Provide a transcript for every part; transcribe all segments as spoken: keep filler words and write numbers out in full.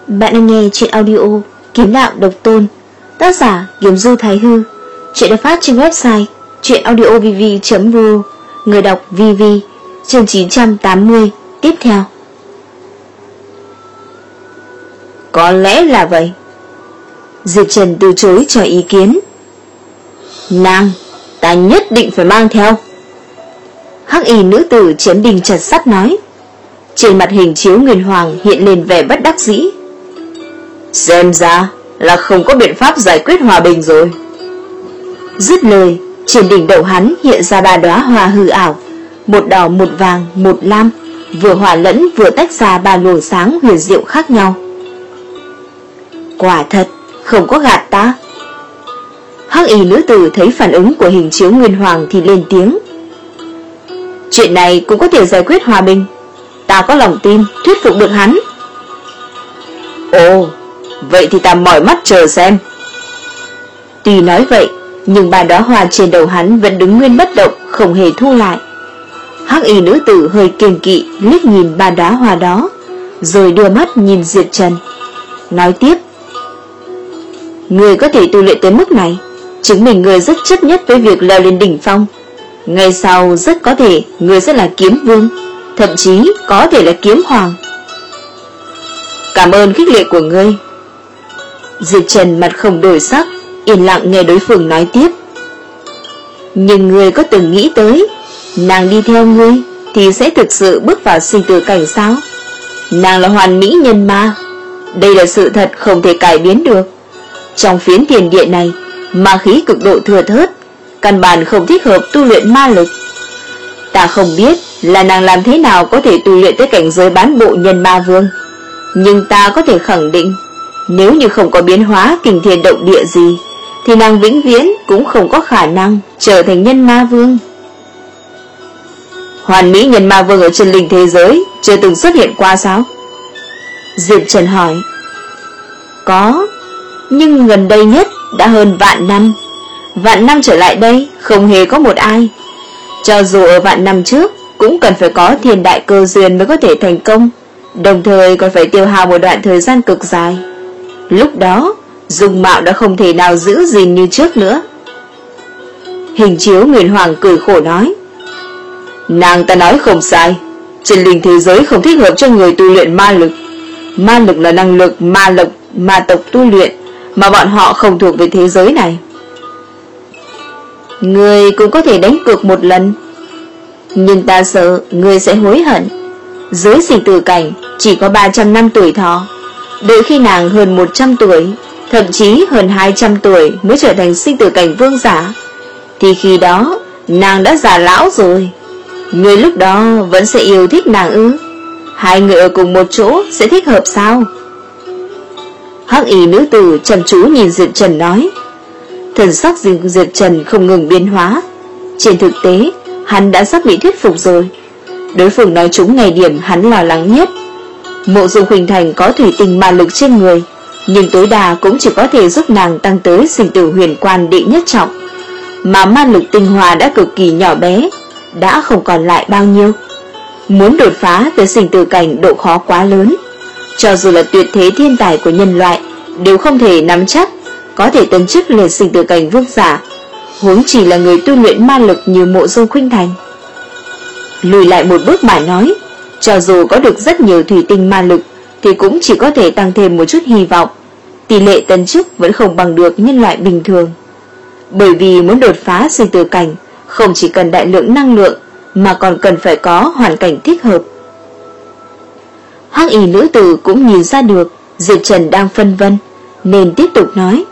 Bạn đang nghe chuyện audio Kiếm Đạo Độc Tôn, tác giả Kiếm Du Thái Hư. Chuyện được phát trên website truyện audio v v chấm r o. Người đọc vv. Chương chín trăm tám mươi. Tiếp theo. Có lẽ là vậy. Diệp Trần từ chối cho ý kiến. Nàng, ta nhất định phải mang theo. Hắc y nữ tử chém đinh chặt sắt nói. Trên mặt Hình Chiếu Nguyên Hoàng hiện lên vẻ bất đắc dĩ. Xem ra là không có biện pháp giải quyết hòa bình rồi. Dứt lời, trên đỉnh đầu hắn hiện ra ba đóa hoa hư ảo, một đỏ, một vàng, một lam, vừa hòa lẫn vừa tách ra ba luồng sáng huyền diệu khác nhau. Quả thật, không có gạt ta. Hắc y nữ tử thấy phản ứng của Hình Chiếu Nguyên Hoàng thì lên tiếng. Chuyện này cũng có thể giải quyết hòa bình. Ta có lòng tin thuyết phục được hắn. Ồ, vậy thì ta mỏi mắt chờ xem. Tuy nói vậy, nhưng ba đóa hoa trên đầu hắn vẫn đứng nguyên bất động, không hề thu lại. Hắc y nữ tử hơi kiêng kỵ liếc nhìn ba đóa hoa đó, rồi đưa mắt nhìn Diệp Trần, nói tiếp. Người có thể tu luyện tới mức này, chứng minh người rất chấp nhất với việc leo lên đỉnh phong. Ngày sau rất có thể người sẽ là kiếm vương, thậm chí có thể là kiếm hoàng. Cảm ơn khích lệ của ngươi. Diệp Trần mặt không đổi sắc, yên lặng nghe đối phương nói tiếp. Nhưng ngươi có từng nghĩ tới, nàng đi theo ngươi thì sẽ thực sự bước vào sinh tử cảnh sao? Nàng là hoàn mỹ nhân ma, đây là sự thật không thể cải biến được. Trong phiến tiền địa này, ma khí cực độ thừa thớt, căn bản không thích hợp tu luyện ma lực. Ta không biết là nàng làm thế nào có thể tu luyện tới cảnh giới bán bộ nhân ma vương, nhưng ta có thể khẳng định, nếu như không có biến hóa kinh thiên động địa gì, thì nàng vĩnh viễn cũng không có khả năng trở thành nhân ma vương. Hoàn mỹ nhân ma vương ở chân linh thế giới chưa từng xuất hiện qua sao? Diệp Trần hỏi. Có, nhưng gần đây nhất đã hơn vạn năm. Vạn năm trở lại đây không hề có một ai. Cho dù ở vạn năm trước cũng cần phải có thiên đại cơ duyên mới có thể thành công, đồng thời còn phải tiêu hao một đoạn thời gian cực dài. Lúc đó dung mạo đã không thể nào giữ gìn như trước nữa. Hình Chiếu Nguyên Hoàng cười khổ nói. Nàng ta nói không sai, chân linh thế giới không thích hợp cho người tu luyện ma lực. Ma lực là năng lực ma lực ma tộc tu luyện, mà bọn họ không thuộc về thế giới này. Ngươi cũng có thể đánh cược một lần, nhưng ta sợ ngươi sẽ hối hận. Dưới sinh tử cảnh chỉ có ba trăm năm tuổi thọ, đợi khi nàng hơn một trăm tuổi, thậm chí hơn hai trăm tuổi mới trở thành sinh tử cảnh vương giả, thì khi đó nàng đã già lão rồi. Ngươi lúc đó vẫn sẽ yêu thích nàng ư? Hai người ở cùng một chỗ sẽ thích hợp sao? Hắc y nữ tử chăm chú nhìn Diệp Trần nói. Thần sắc Diệp Trần không ngừng biến hóa. Trên thực tế hắn đã sắp bị thuyết phục rồi. Đối phương nói trúng ngày điểm hắn lo lắng nhất. Mộ Dung Khuynh Thành có thủy tinh ma lực trên người, nhưng tối đa cũng chỉ có thể giúp nàng tăng tới sinh tử huyền quan đệ nhất trọng, mà ma lực tinh hoa đã cực kỳ nhỏ bé, đã không còn lại bao nhiêu. Muốn đột phá tới sinh tử cảnh độ khó quá lớn, cho dù là tuyệt thế thiên tài của nhân loại đều không thể nắm chắc có thể tấn chức lên sinh tử cảnh vương giả, huống chỉ là người tu luyện ma lực như Mộ Dung Khuynh Thành. Lùi lại một bước mà nói, cho dù có được rất nhiều thủy tinh ma lực thì cũng chỉ có thể tăng thêm một chút hy vọng, tỷ lệ tấn chức vẫn không bằng được nhân loại bình thường. Bởi vì muốn đột phá sinh tử cảnh không chỉ cần đại lượng năng lượng, mà còn cần phải có hoàn cảnh thích hợp. Hắc y nữ tử cũng nhìn ra được Diệp Trần đang phân vân, nên tiếp tục nói.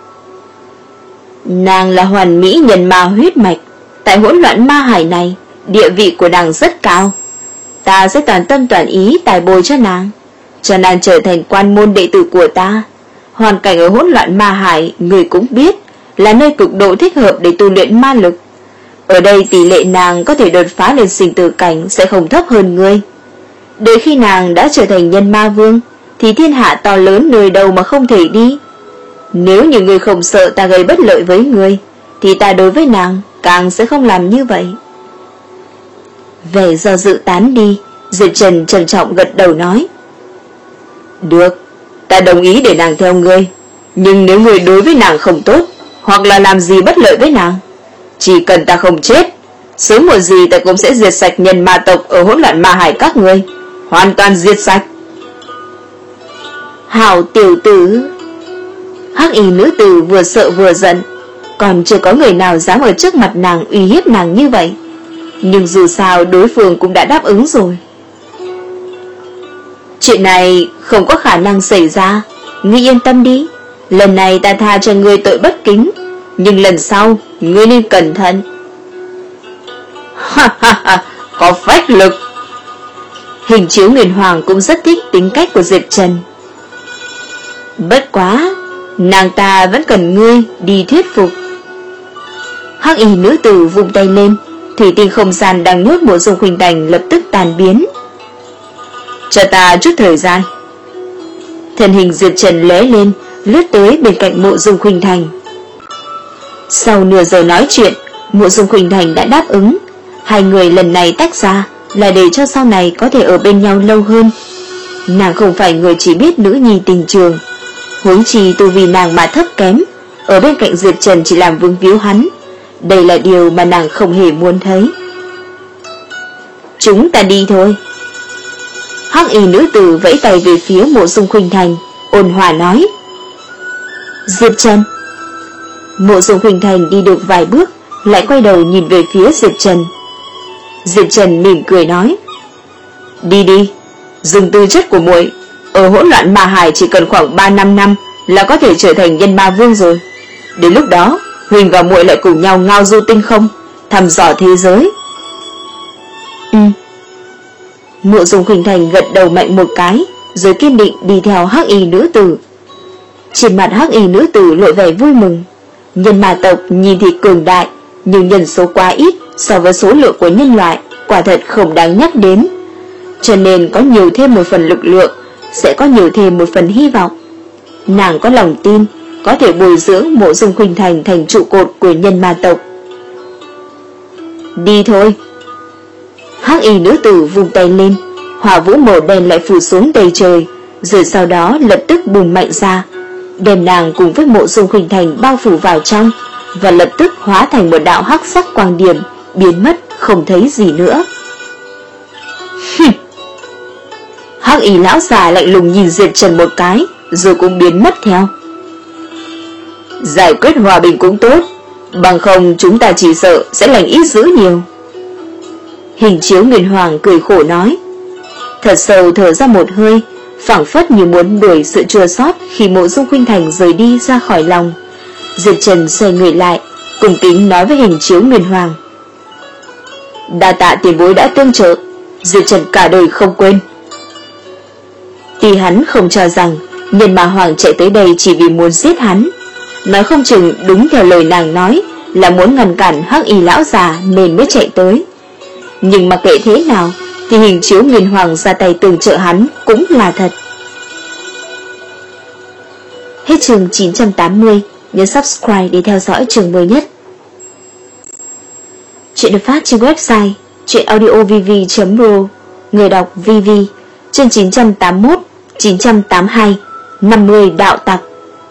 Nàng là hoàn mỹ nhân ma huyết mạch, tại hỗn loạn ma hải này, địa vị của nàng rất cao. Ta sẽ toàn tâm toàn ý tài bồi cho nàng, cho nàng trở thành quan môn đệ tử của ta. Hoàn cảnh ở hỗn loạn ma hải, người cũng biết, là nơi cực độ thích hợp để tu luyện ma lực. Ở đây tỷ lệ nàng có thể đột phá lên sinh tử cảnh sẽ không thấp hơn ngươi. Đợi khi nàng đã trở thành nhân ma vương, thì thiên hạ to lớn nơi đâu mà không thể đi. Nếu như ngươi không sợ ta gây bất lợi với ngươi, thì ta đối với nàng càng sẽ không làm như vậy. Vẻ do dự tán đi, Diệp Trần trầm trọng gật đầu nói. Được, Ta đồng ý để nàng theo ngươi, nhưng nếu ngươi đối với nàng không tốt, hoặc là làm gì bất lợi với nàng, chỉ cần ta không chết, sớm muộn gì ta cũng sẽ diệt sạch nhân ma tộc ở hỗn loạn ma hải các ngươi, hoàn toàn diệt sạch. Hảo tiểu tử. Hắc y nữ tử vừa sợ vừa giận, còn chưa có người nào dám ở trước mặt nàng uy hiếp nàng như vậy. Nhưng dù sao đối phương cũng đã đáp ứng rồi. Chuyện này không có khả năng xảy ra, ngươi yên tâm đi. Lần này ta tha cho ngươi tội bất kính, nhưng lần sau ngươi nên cẩn thận. Ha ha ha, có phách lực. Hình chiếu Nguyên Hoàng cũng rất thích tính cách của Diệp Trần. Bất quá, nàng ta vẫn cần ngươi đi thuyết phục. Hắc y nữ tử vung tay lên, thủy tinh không gian đang nhốt Mộ Dung Khuynh Thành lập tức tan biến. Cho ta chút thời gian. Thân hình Diệp Trần lóe lên, lướt tới bên cạnh Mộ Dung Khuynh Thành. Sau nửa giờ nói chuyện, Mộ Dung Khuynh Thành đã đáp ứng. Hai người lần này tách ra là để cho sau này có thể ở bên nhau lâu hơn. Nàng không phải người chỉ biết nữ nhi tình trường, huống chi tu vì nàng mà thấp kém, ở bên cạnh Diệp Trần chỉ làm vương víu hắn. Đây là điều mà nàng không hề muốn thấy. Chúng ta đi thôi. Hắc y nữ tử vẫy tay về phía Mộ Dung Khuynh Thành, ôn hòa nói. Diệp Trần. Mộ Dung Khuynh Thành đi được vài bước, lại quay đầu nhìn về phía Diệp Trần. Diệp Trần mỉm cười nói. Đi đi, dùng tư chất của muội, ở hỗn loạn ma hải chỉ cần khoảng ba năm năm là có thể trở thành nhân ma vương rồi. Đến lúc đó, Huỳnh và muội lại cùng nhau ngao du tinh không, thăm dò thế giới. Ừ. Mộ Dung Khuynh Thành gật đầu mạnh một cái, rồi kiên định đi theo hắc y nữ tử. Trên mặt hắc y nữ tử lộ vẻ vui mừng. Nhân ma tộc nhìn thì cường đại, nhưng nhân số quá ít so với số lượng của nhân loại, quả thật không đáng nhắc đến. Cho nên có nhiều thêm một phần lực lượng, sẽ có nhiều thêm một phần hy vọng. Nàng có lòng tin có thể bồi dưỡng Mộ Dung Khuynh Thành thành trụ cột của nhân ma tộc. Đi thôi. Hắc y nữ tử vung tay lên, hỏa vũ màu đen lại phủ xuống đầy trời, rồi sau đó lập tức bùng mạnh ra, đem nàng cùng với Mộ Dung Khuynh Thành bao phủ vào trong, và lập tức hóa thành một đạo hắc sắc quang điểm, biến mất không thấy gì nữa. Hắc y lão già lạnh lùng nhìn Diệp Trần một cái, rồi cũng biến mất theo. Giải quyết hòa bình cũng tốt, bằng không chúng ta chỉ sợ sẽ lành ít dữ nhiều. Hình chiếu Nguyên Hoàng cười khổ nói. Thật sâu thở ra một hơi, phảng phất như muốn đuổi sự chua xót khi Mộ Dung Khuynh Thành rời đi ra khỏi lòng. Diệp Trần xoay người lại, cung kính nói với hình chiếu Nguyên Hoàng. Đa tạ tiền bối đã tương trợ, Diệp Trần cả đời không quên. Tuy hắn không cho rằng nhân ma hoàng chạy tới đây chỉ vì muốn giết hắn, nói không chừng đúng theo lời nàng nói là muốn ngăn cản hắc y lão già nên mới chạy tới. Nhưng mà kệ thế nào thì hình chiếu Nguyên Hoàng ra tay tương trợ hắn cũng là thật. Hết chương chín trăm tám mươi, nhớ subscribe để theo dõi chương mới nhất. Chuyện được phát trên website truyệnaudiovv chấm ro, người đọc vê vê, chương chín trăm tám mươi mốt, chín trăm tám mươi hai, năm mươi đạo tặc.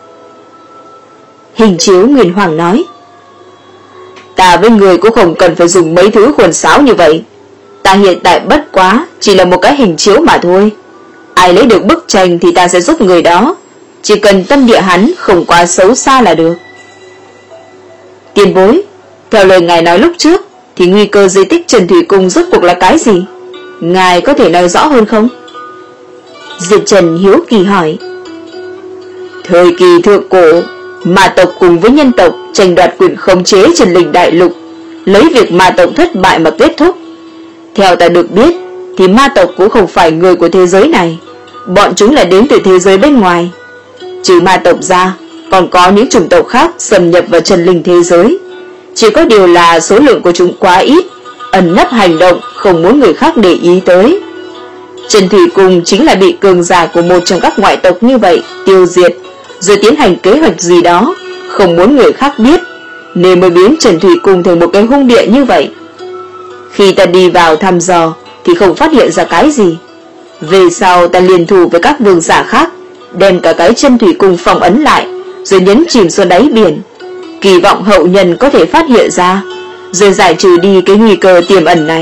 Hình chiếu Nguyên Hoàng nói. Ta với người cũng không cần phải dùng mấy thứ khuẩn sáo như vậy. Ta hiện tại bất quá chỉ là một cái hình chiếu mà thôi. Ai lấy được bức tranh thì ta sẽ giúp người đó, chỉ cần tâm địa hắn không quá xấu xa là được. Tiền bối, theo lời ngài nói lúc trước thì nguy cơ di tích Trần Thủy Cung rốt cuộc là cái gì? Ngài có thể nói rõ hơn không? Diệp Trần hiếu kỳ hỏi. Thời kỳ thượng cổ, ma tộc cùng với nhân tộc tranh đoạt quyền khống chế Trần Linh Đại Lục, lấy việc ma tộc thất bại mà kết thúc. Theo ta được biết thì ma tộc cũng không phải người của thế giới này, bọn chúng là đến từ thế giới bên ngoài. Trừ ma tộc ra, còn có những chủng tộc khác xâm nhập vào Trần Linh thế giới. Chỉ có điều là số lượng của chúng quá ít, ẩn nấp hành động không muốn người khác để ý tới. Trần Thủy Cung chính là bị cường giả của một trong các ngoại tộc như vậy tiêu diệt, rồi tiến hành kế hoạch gì đó, không muốn người khác biết, nên mới biến Trần Thủy Cung thành một cái hung địa như vậy. Khi ta đi vào thăm dò thì không phát hiện ra cái gì. Về sau ta liên thủ với các vương giả khác, đem cả cái chân thủy cung phong ấn lại, rồi nhấn chìm xuống đáy biển, kỳ vọng hậu nhân có thể phát hiện ra, rồi giải trừ đi cái nguy cơ tiềm ẩn này.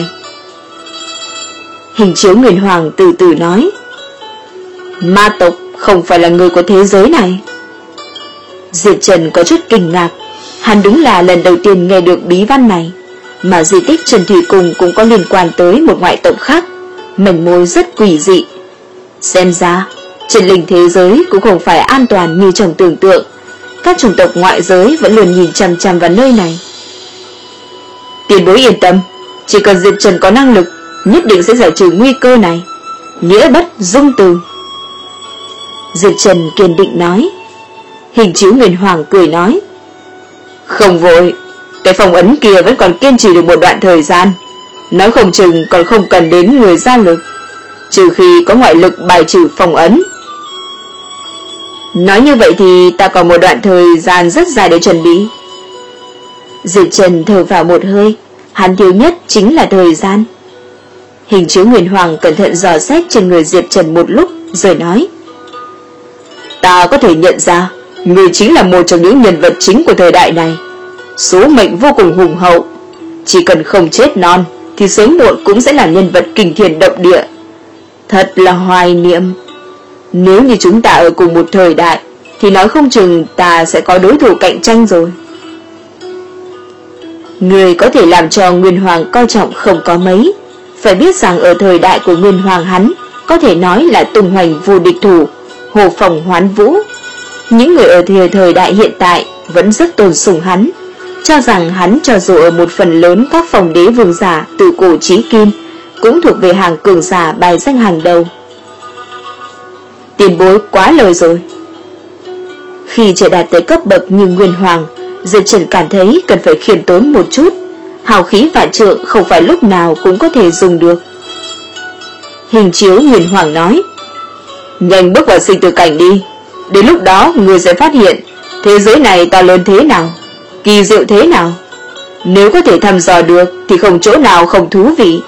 Hình chiếu Nguyên Hoàng từ từ nói, ma tộc không phải là người của thế giới này. Diệp Trần có chút kinh ngạc, hắn đúng là lần đầu tiên nghe được bí văn này, mà di tích Trần Thủy Cung cũng có liên quan tới một ngoại tộc khác, mảnh mối rất quỷ dị. Xem ra, trên linh thế giới cũng không phải an toàn như trong tưởng tượng, các chủng tộc ngoại giới vẫn luôn nhìn chằm chằm vào nơi này. Tiền bối yên tâm, chỉ cần Diệp Trần có năng lực, nhất định sẽ giải trừ nguy cơ này. Nghĩa bất dung từ. Diệp Trần kiên định nói. Hình chiếu Nguyên Hoàng cười nói, không vội, cái phong ấn kia vẫn còn kiên trì được một đoạn thời gian, nói không chừng còn không cần đến người ra lực, trừ khi có ngoại lực bài trừ phong ấn. Nói như vậy thì ta còn một đoạn thời gian rất dài để chuẩn bị. Diệp Trần thở vào một hơi, hắn thiếu nhất chính là thời gian. Hình chiếu Nguyên Hoàng cẩn thận dò xét trên người Diệp Trần một lúc, rồi nói, ta có thể nhận ra, người chính là một trong những nhân vật chính của thời đại này. Số mệnh vô cùng hùng hậu, chỉ cần không chết non thì sớm muộn cũng sẽ là nhân vật kinh thiên động địa. Thật là hoài niệm. Nếu như chúng ta ở cùng một thời đại thì nói không chừng ta sẽ có đối thủ cạnh tranh rồi. Người có thể làm cho Nguyên Hoàng coi trọng không có mấy. Phải biết rằng ở thời đại của Nguyên Hoàng hắn có thể nói là tung hoành vô địch thủ, hồ phòng hoán vũ. Những người ở thời thời đại hiện tại vẫn rất tôn sùng hắn, cho rằng hắn cho dù ở một phần lớn các phòng đế vương giả từ cổ chí kim cũng thuộc về hàng cường giả bài danh hàng đầu. Tiền bối quá lời rồi. Khi trở đạt tới cấp bậc như Nguyên Hoàng, Diệp Trần cảm thấy cần phải khiêm tốn một chút. Hào khí vạn trượng không phải lúc nào cũng có thể dùng được. Hình chiếu Nguyên Hoàng nói, nhanh bước vào sinh tử cảnh đi. Đến lúc đó người sẽ phát hiện thế giới này to lớn thế nào, kỳ diệu thế nào. Nếu có thể thăm dò được thì không chỗ nào không thú vị.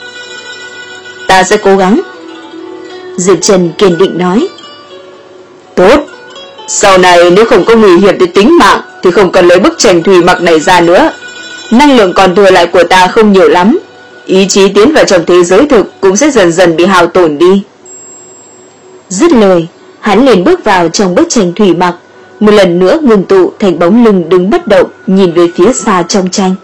Ta sẽ cố gắng. Diệp Trần kiên định nói. Tốt, sau này nếu không có nguy hiểm tới tính mạng thì không cần lấy bức tranh thủy mặc này ra nữa. Năng lượng còn thừa lại của ta không nhiều lắm, ý chí tiến vào trong thế giới thực cũng sẽ dần dần bị hao tổn đi. Dứt lời, hắn liền bước vào trong bức tranh thủy mặc, một lần nữa ngừng tụ thành bóng lưng đứng bất động, nhìn về phía xa trong tranh.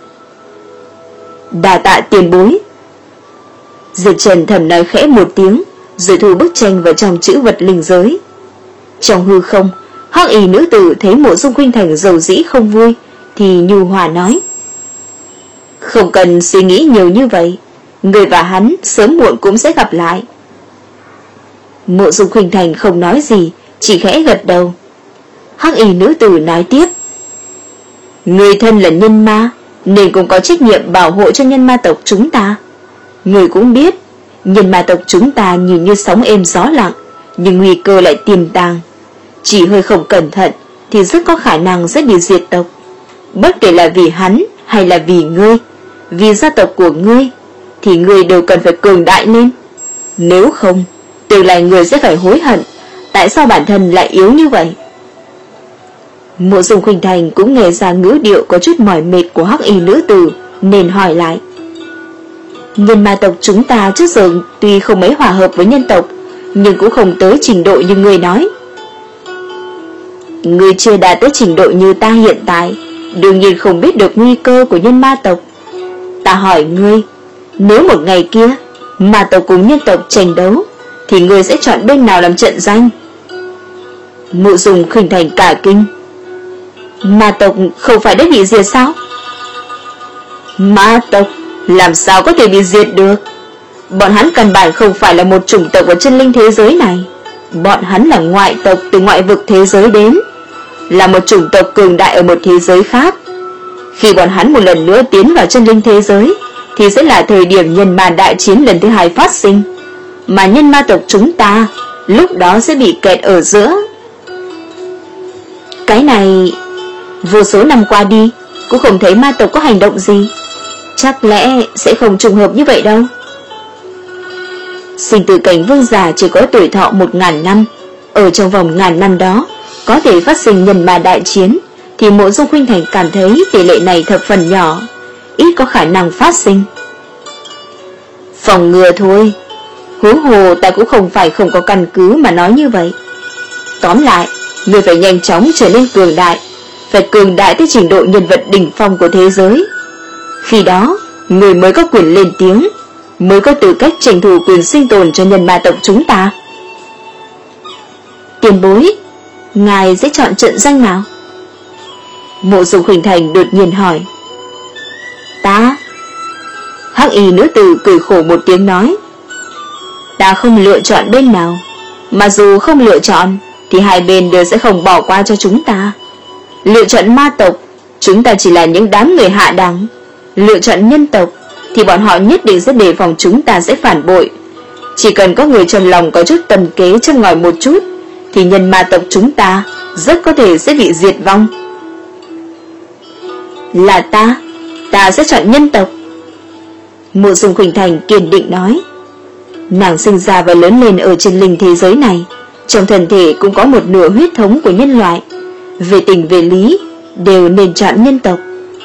Đa tạ tiền bối. Diệp Trần thầm nói khẽ một tiếng, rồi thu bức tranh vào trong chữ vật linh giới. Trong hư không, hắc y nữ tử thấy Mộ Dung Khuynh Thành dầu dĩ không vui, thì nhu hòa nói, không cần suy nghĩ nhiều như vậy, người và hắn sớm muộn cũng sẽ gặp lại. Mộ Dung Khuynh Thành không nói gì, chỉ khẽ gật đầu. Hắc y nữ tử nói tiếp, người thân là nhân ma, nên cũng có trách nhiệm bảo hộ cho nhân ma tộc chúng ta. Người cũng biết, nhân ma tộc chúng ta nhìn như sóng êm gió lặng, nhưng nguy cơ lại tiềm tàng. Chỉ hơi không cẩn thận thì rất có khả năng sẽ bị diệt tộc. Bất kể là vì hắn hay là vì ngươi, vì gia tộc của ngươi, thì ngươi đều cần phải cường đại lên. Nếu không, tương lai ngươi sẽ phải hối hận tại sao bản thân lại yếu như vậy. Mộ Dung Khuynh Thành cũng nghe ra ngữ điệu có chút mỏi mệt của hắc y nữ tử, nên hỏi lại, nhân ma tộc chúng ta trước giờ tuy không mấy hòa hợp với nhân tộc, nhưng cũng không tới trình độ như ngươi nói. Ngươi chưa đạt tới trình độ như ta hiện tại, đương nhiên không biết được nguy cơ của nhân ma tộc. Ta hỏi ngươi, nếu một ngày kia ma tộc cùng nhân tộc tranh đấu, thì ngươi sẽ chọn bên nào làm trận danh? Mộ Dung Khuynh Thành cả kinh. Ma tộc không phải đã bị diệt sao? Ma tộc làm sao có thể bị diệt được? Bọn hắn căn bản không phải là một chủng tộc ở chân linh thế giới này. Bọn hắn là ngoại tộc từ ngoại vực thế giới đến, là một chủng tộc cường đại ở một thế giới khác. Khi bọn hắn một lần nữa tiến vào chân linh thế giới, thì sẽ là thời điểm nhân ma đại chiến lần thứ hai phát sinh, mà nhân ma tộc chúng ta lúc đó sẽ bị kẹt ở giữa. Cái này vô số năm qua đi cũng không thấy ma tộc có hành động gì, chắc lẽ sẽ không trùng hợp như vậy đâu. Sinh tử cảnh vương giả chỉ có tuổi thọ một ngàn năm, Ở trong vòng ngàn năm đó có thể phát sinh nhân ma đại chiến, thì Mộ Dung Khuynh Thành cảm thấy tỷ lệ này thập phần nhỏ, ít có khả năng phát sinh. Phòng ngừa thôi, huống hồ ta cũng không phải không có căn cứ mà nói như vậy. Tóm lại, người phải nhanh chóng trở nên cường đại, phải cường đại tới trình độ nhân vật đỉnh phong của thế giới. Khi đó, người mới có quyền lên tiếng, mới có tư cách tranh thủ quyền sinh tồn cho nhân ma tộc chúng ta. Tiền bối, ngài sẽ chọn trận danh nào? Mộ Dung Khuynh Thành đột nhiên hỏi. Ta? Hắc y nữ tử cười khổ một tiếng nói. Ta không lựa chọn bên nào, mà dù không lựa chọn thì hai bên đều sẽ không bỏ qua cho chúng ta. Lựa chọn ma tộc, chúng ta chỉ là những đám người hạ đẳng. Lựa chọn nhân tộc thì bọn họ nhất định sẽ đề phòng chúng ta sẽ phản bội. Chỉ cần có người trong lòng có chút tầm kế châm ngòi một chút, thì nhân ma tộc chúng ta rất có thể sẽ bị diệt vong. Là ta, ta sẽ chọn nhân tộc. Mộ Dung Khuynh Thành kiên định nói. Nàng sinh ra và lớn lên ở trên linh thế giới này, trong thân thể cũng có một nửa huyết thống của nhân loại. Về tình về lý đều nên chọn nhân tộc.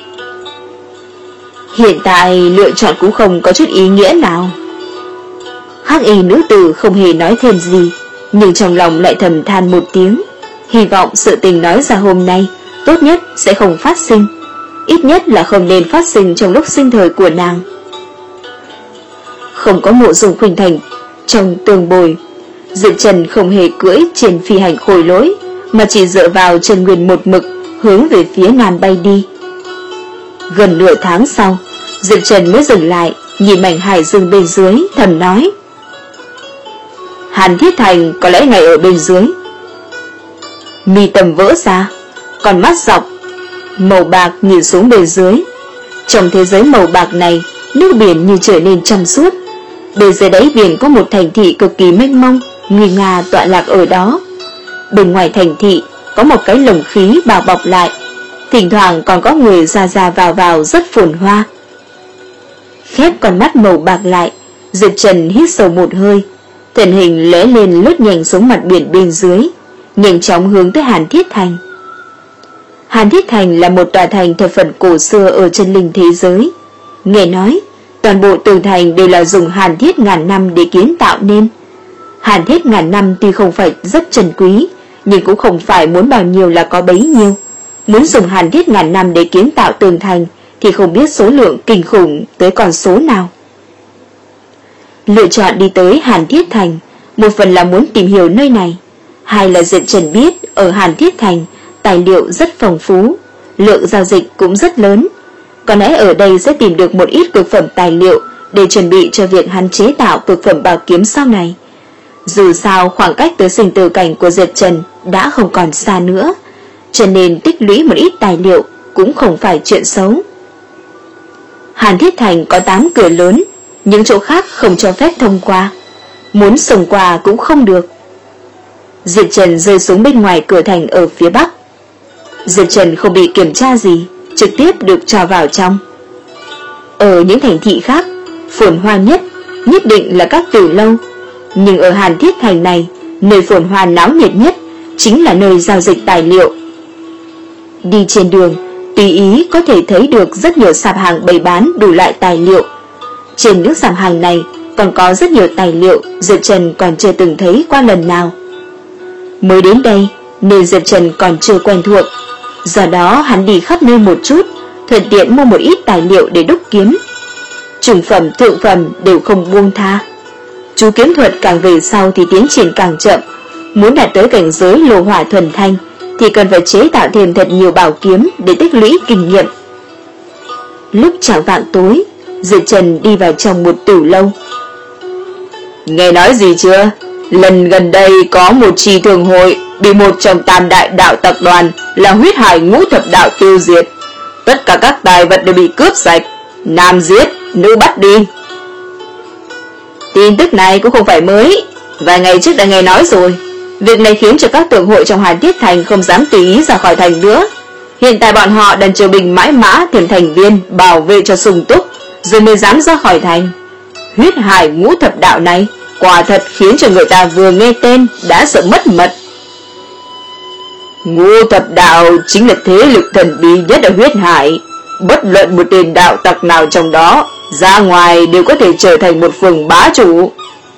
Hiện tại lựa chọn cũng không có chút ý nghĩa nào. Hắc y nữ tử không hề nói thêm gì, nhưng trong lòng lại thầm than một tiếng, hy vọng sự tình nói ra hôm nay tốt nhất sẽ không phát sinh, ít nhất là không nên phát sinh trong lúc sinh thời của nàng. Không có Mộ Dung Khuynh Thành trong tường bồi, Diệp Trần không hề cưỡi trên phi hành khôi lỗi, mà chỉ dựa vào chân nguyên một mực hướng về phía nam bay đi. Gần nửa tháng sau, Diệp Trần mới dừng lại, nhìn mảnh hải dương bên dưới, thầm nói. Hàn Thiết Thành có lẽ ngay ở bên dưới. Mi tầm vỡ ra, còn mắt dọc màu bạc nhìn xuống bên dưới. Trong thế giới màu bạc này, nước biển như trở nên trong suốt. Bên dưới đáy biển có một thành thị cực kỳ mênh mông, nguy nga tọa lạc ở đó. Bên ngoài thành thị có một cái lồng khí bao bọc lại, thỉnh thoảng còn có người ra ra vào vào rất phồn hoa. Khép con mắt màu bạc lại, Diệp Trần hít sâu một hơi, thân hình lóe lên lướt nhanh xuống mặt biển bên dưới, nhanh chóng hướng tới Hàn Thiết Thành. Hàn Thiết Thành là một tòa thành thập phần cổ xưa ở chân linh thế giới. Nghe nói, toàn bộ tường thành đều là dùng hàn thiết ngàn năm để kiến tạo nên. Hàn thiết ngàn năm tuy không phải rất trân quý, nhưng cũng không phải muốn bao nhiêu là có bấy nhiêu. Muốn dùng hàn thiết ngàn năm để kiến tạo tường thành thì không biết số lượng kinh khủng tới con số nào. Lựa chọn đi tới Hàn Thiết Thành, một phần là muốn tìm hiểu nơi này, hai là Diệp Trần biết ở Hàn Thiết Thành tài liệu rất phong phú, lượng giao dịch cũng rất lớn. Có lẽ ở đây sẽ tìm được một ít cực phẩm tài liệu để chuẩn bị cho việc hắn chế tạo cực phẩm bảo kiếm sau này. Dù sao khoảng cách tới sinh tử cảnh của Diệp Trần đã không còn xa nữa, cho nên tích lũy một ít tài liệu cũng không phải chuyện xấu. Hàn Thiết Thành có tám cửa lớn, những chỗ khác không cho phép thông qua, muốn xông qua cũng không được. Diệp Trần rơi xuống bên ngoài cửa thành ở phía bắc. Diệp Trần không bị kiểm tra gì, trực tiếp được cho vào trong. Ở những thành thị khác, phồn hoa nhất nhất định là các tiểu lâu, nhưng ở Hàn Thiết Thành này, nơi phồn hoa náo nhiệt nhất chính là nơi giao dịch tài liệu. Đi trên đường, tùy ý có thể thấy được rất nhiều sạp hàng bày bán đủ loại tài liệu. Trên những sạp hàng này còn có rất nhiều tài liệu Diệp Trần còn chưa từng thấy qua lần nào. Mới đến đây nên Diệp Trần còn chưa quen thuộc, do đó hắn đi khắp nơi một chút, thuận tiện mua một ít tài liệu để đúc kiếm. Trung phẩm, thượng phẩm đều không buông tha. Chú kiếm thuật càng về sau thì tiến triển càng chậm, muốn đạt tới cảnh giới lô hỏa thuần thanh thì cần phải chế tạo thêm thật nhiều bảo kiếm để tích lũy kinh nghiệm. Lúc chạng vạng tối, Diệp Trần đi vào trong một tửu lâu. Nghe nói gì chưa? Lần gần đây có một chi thường hội bị một trong tam đại đạo tập đoàn là Huyết Hải Ngũ Thập Đạo tiêu diệt. Tất cả các tài vật đều bị cướp sạch, nam giết, nữ bắt đi. Tin tức này cũng không phải mới, vài ngày trước đã nghe nói rồi. Việc này khiến cho các tưởng hội trong Hàn Thiết Thành không dám tùy ý ra khỏi thành nữa. Hiện tại bọn họ đang triều bình mãi mã thêm thành viên bảo vệ cho sung túc, rồi mới dám ra khỏi thành. Huyết Hải Ngũ Thập Đạo này quả thật khiến cho người ta vừa nghe tên đã sợ mất mật. Ngũ thập đạo chính là thế lực thần bí nhất ở huyết hải. Bất luận một tên đạo tặc nào trong đó ra ngoài đều có thể trở thành một phường bá chủ.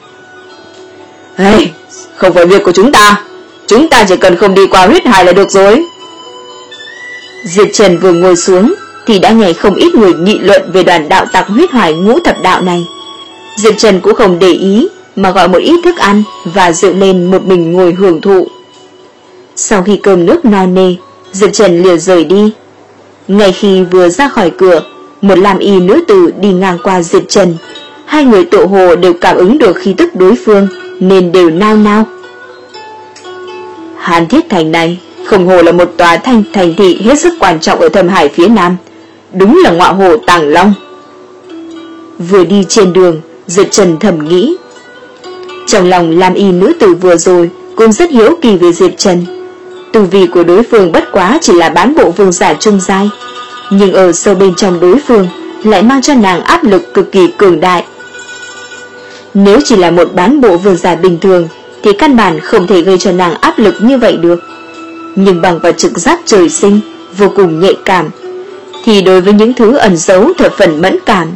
Hey, không phải việc của chúng ta. Chúng ta chỉ cần không đi qua huyết hải là được rồi. Diệp Trần vừa ngồi xuống thì đã nghe không ít người nghị luận về đoàn đạo tặc huyết hải ngũ thập đạo này. Diệp Trần cũng không để ý mà gọi một ít thức ăn và rượu lên một mình ngồi hưởng thụ. Sau khi cơm nước no nê, Diệp Trần liền rời đi. Ngay khi vừa ra khỏi cửa, một lam y nữ tử đi ngang qua Diệp Trần. Hai người tựa hồ đều cảm ứng được khí tức đối phương nên đều nao nao. Hàn Thiết Thành này không hồ là một tòa thành thành thị hết sức quan trọng ở Thâm Hải phía Nam, đúng là ngọa hổ Tàng Long. Vừa đi trên đường, Diệp Trần thầm nghĩ. Trong lòng lam y nữ tử vừa rồi cũng rất hiếu kỳ về Diệp Trần. Tu vi của đối phương bất quá chỉ là bán bộ vương giả trung giai, nhưng ở sâu bên trong đối phương lại mang cho nàng áp lực cực kỳ cường đại. Nếu chỉ là một bán bộ vương giả bình thường thì căn bản không thể gây cho nàng áp lực như vậy được. Nhưng bằng vào trực giác trời sinh vô cùng nhạy cảm thì đối với những thứ ẩn giấu thập phần mẫn cảm.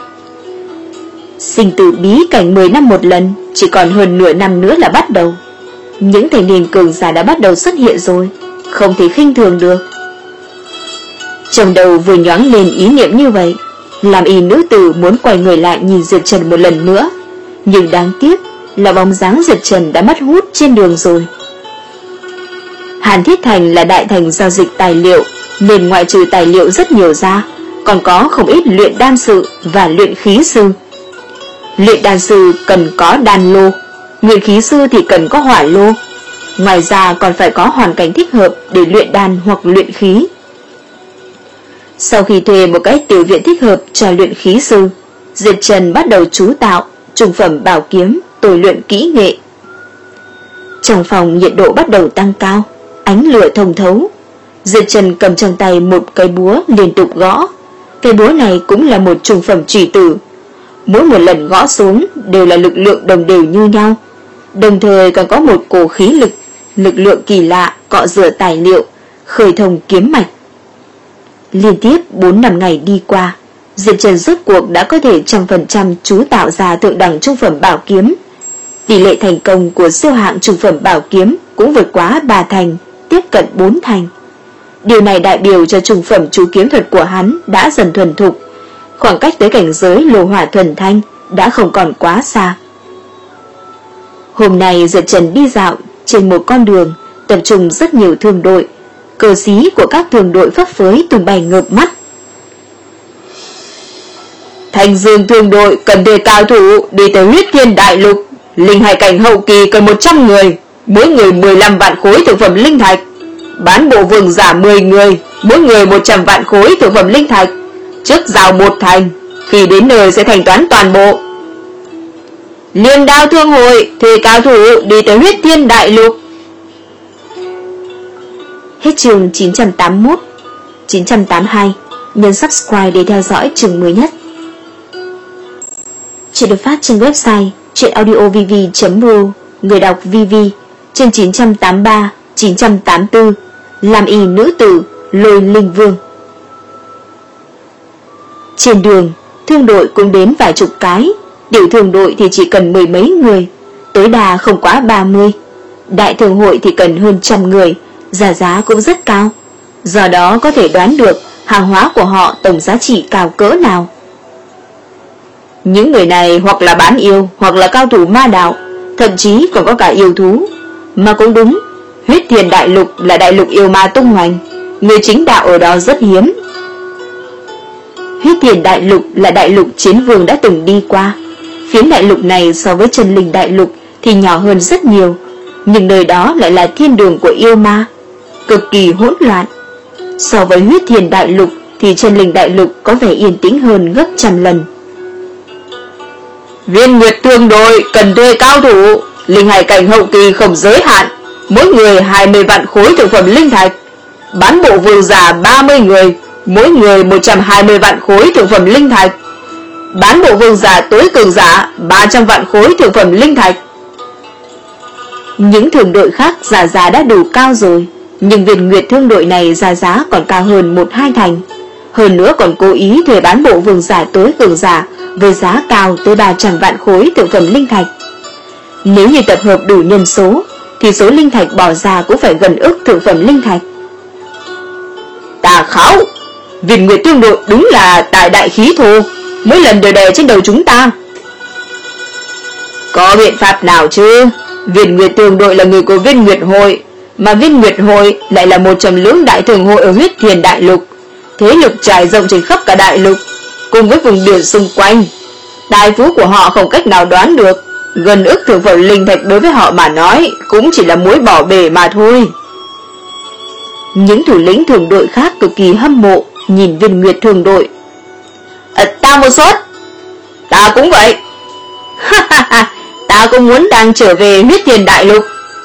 Sinh tử bí cảnh mười năm một lần, chỉ còn hơn nửa năm nữa là bắt đầu. Những thanh niên cường giả đã bắt đầu xuất hiện rồi, không thể khinh thường được. Trong đầu vừa nhoáng lên ý niệm như vậy, làm y nữ tử muốn quay người lại nhìn Diệp Trần một lần nữa, nhưng đáng tiếc là bóng dáng Diệp Trần đã mất hút trên đường rồi. Hàn Thiết Thành là đại thành giao dịch tài liệu, nên ngoại trừ tài liệu rất nhiều ra, còn có không ít luyện đan sư và luyện khí sư. Luyện đan sư cần có đan lô, luyện khí sư thì cần có hỏa lô. Ngoài ra còn phải có hoàn cảnh thích hợp để luyện đan hoặc luyện khí. Sau khi thuê một cái tiểu viện thích hợp cho luyện khí sư, Diệp Trần bắt đầu chú tạo trung phẩm bảo kiếm, tôi luyện kỹ nghệ. Trong phòng nhiệt độ bắt đầu tăng cao, ánh lửa thông thấu. Diệp Trần cầm trong tay một cái búa liên tục gõ. Cái búa này cũng là một trung phẩm chủy tử. Mỗi một lần gõ xuống đều là lực lượng đồng đều như nhau, đồng thời còn có một cổ khí lực, lực lượng kỳ lạ cọ rửa tài liệu, khơi thông kiếm mạch. Liên tiếp bốn năm ngày đi qua, Diệp Trần rốt cuộc đã có thể trăm phần trăm chú tạo ra thượng đẳng trung phẩm bảo kiếm. Tỷ lệ thành công của siêu hạng trung phẩm bảo kiếm cũng vượt quá ba thành, tiếp cận bốn thành. Điều này đại biểu cho trung phẩm chú kiếm thuật của hắn đã dần thuần thục, khoảng cách tới cảnh giới lô hỏa thuần thanh đã không còn quá xa. Hôm nay Diệp Trần đi dạo trên một con đường, tập trung rất nhiều thương đội, cờ xí của các thương đội phấp phới tung bay ngợp mắt. Thành Dương thương đội cần thuê cao thủ đi tới Huyết Thiên Đại Lục, linh hải cảnh hậu kỳ cần một trăm người, mỗi người mười lăm vạn khối thực phẩm linh thạch. Bán bộ vương giả mười người, mỗi người một trăm vạn khối thực phẩm linh thạch. Trước giao một thành, khi đến nơi sẽ thanh toán toàn bộ. Liêm Đao thương hội thuê cao thủ đi tới Huyết Thiên Đại Lục. Hết chương chín trăm tám mươi mốt. chín trăm tám mươi hai. Nhấn subscribe để theo dõi chương mới nhất. Chuyện được phát trên website truyệnaudiovv chấm ro. Người đọc vê vê. Chương chín trăm tám mươi ba, chín trăm tám mươi tư. Làm y nữ tử Lôi Linh Vương. Trên đường, thương đội cũng đến vài chục cái, tiểu thương đội thì chỉ cần mười mấy người, tối đa không quá ba mươi. Đại thương hội thì cần hơn trăm người, giá giá cũng rất cao. Do đó có thể đoán được hàng hóa của họ tổng giá trị cao cỡ nào. Những người này hoặc là bán yêu, hoặc là cao thủ ma đạo, thậm chí còn có cả yêu thú. Mà cũng đúng, Huyết Thiên Đại Lục là đại lục yêu ma tung hoành, người chính đạo ở đó rất hiếm. Huyết Thiên Đại Lục là đại lục chiến vương đã từng đi qua. Phiến đại lục này so với chân linh đại lục thì nhỏ hơn rất nhiều, nhưng nơi đó lại là thiên đường của yêu ma, cực kỳ hỗn loạn. So với Huyết Thiên Đại Lục thì chân linh đại lục có vẻ yên tĩnh hơn gấp trăm lần. Viên Nguyệt thương đội cần thuê cao thủ, linh hải cảnh hậu kỳ không giới hạn, mỗi người hai mươi vạn khối thực phẩm linh thạch. Bán bộ vương giả ba mươi người, mỗi người một trăm hai mươi vạn khối thực phẩm linh thạch. Bán bộ vương giả tối cường giả ba trăm vạn khối thực phẩm linh thạch. Những thương đội khác giả giá đã đủ cao rồi, Nhưng viên nguyệt thương đội này ra giá còn cao hơn một hai thành. Hơn nữa còn cố ý thuê bán bộ vương giả tối cường giả với giá cao tới ba trăm vạn khối thượng phẩm linh thạch. Nếu như tập hợp đủ nhân số thì số linh thạch bỏ ra cũng phải gần ức thượng phẩm linh thạch. Tà kháo, viên nguyệt thương đội đúng là tài đại khí thô, mỗi lần đều đè trên đầu chúng ta. Có biện pháp nào chứ? Viên nguyệt thương đội là người của viên nguyệt hội, mà viên nguyệt hội lại là một trong lưỡng đại thường hội ở huyết thiền đại lục, thế lực trải rộng trên khắp cả đại lục, cùng với vùng biển xung quanh. Tài phú của họ không cách nào đoán được, gần ức thượng phẩm linh thạch đối với họ mà nói cũng chỉ là muối bỏ bể mà thôi. Những thủ lĩnh thường đội khác cực kỳ hâm mộ nhìn viên nguyệt thường đội. À, ta một sốt. Ta cũng vậy. Ta cũng muốn đang trở về huyết thiền đại lục.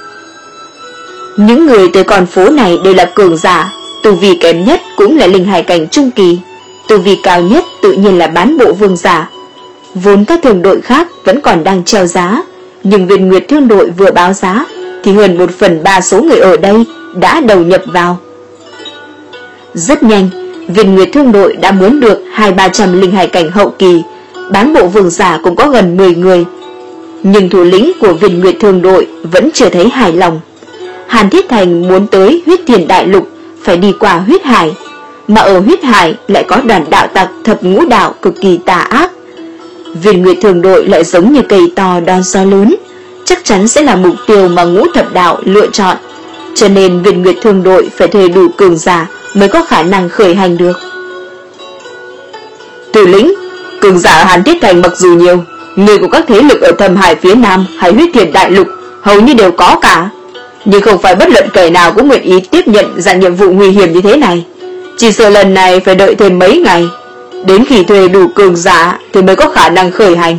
Những người tới con phố này đều là cường giả, tu vi kém nhất cũng là linh hải cảnh trung kỳ, tu vi cao nhất tự nhiên là bán bộ vương giả. Vốn các thường đội khác vẫn còn đang treo giá, nhưng viên nguyệt thương đội vừa báo giá thì hơn một phần ba số người ở đây đã đầu nhập vào. Rất nhanh, viên nguyệt thương đội đã muốn được hai ba trăm linh hải cảnh hậu kỳ, bán bộ vương giả cũng có gần mười người. Nhưng thủ lĩnh của viên nguyệt thương đội vẫn chưa thấy hài lòng. Hàn Thiết Thành muốn tới huyết thiền đại lục phải đi qua huyết hải, mà ở huyết hải lại có đoàn đạo tặc thập ngũ đạo cực kỳ tà ác. Viên nguyệt thường đội lại giống như cây to đón gió lớn, chắc chắn sẽ là mục tiêu mà ngũ thập đạo lựa chọn, cho nên viên nguyệt thường đội phải thuê đủ cường giả mới có khả năng khởi hành được. Thủ lĩnh, cường giả Hàn Thiết Thành mặc dù nhiều, người của các thế lực ở Thâm Hải phía Nam hay huyết thiền đại lục hầu như đều có cả, nhưng không phải bất luận kẻ nào cũng nguyện ý tiếp nhận dạng nhiệm vụ nguy hiểm như thế này. Chỉ sợ lần này phải đợi thêm mấy ngày, đến khi thuê đủ cường giả thì mới có khả năng khởi hành.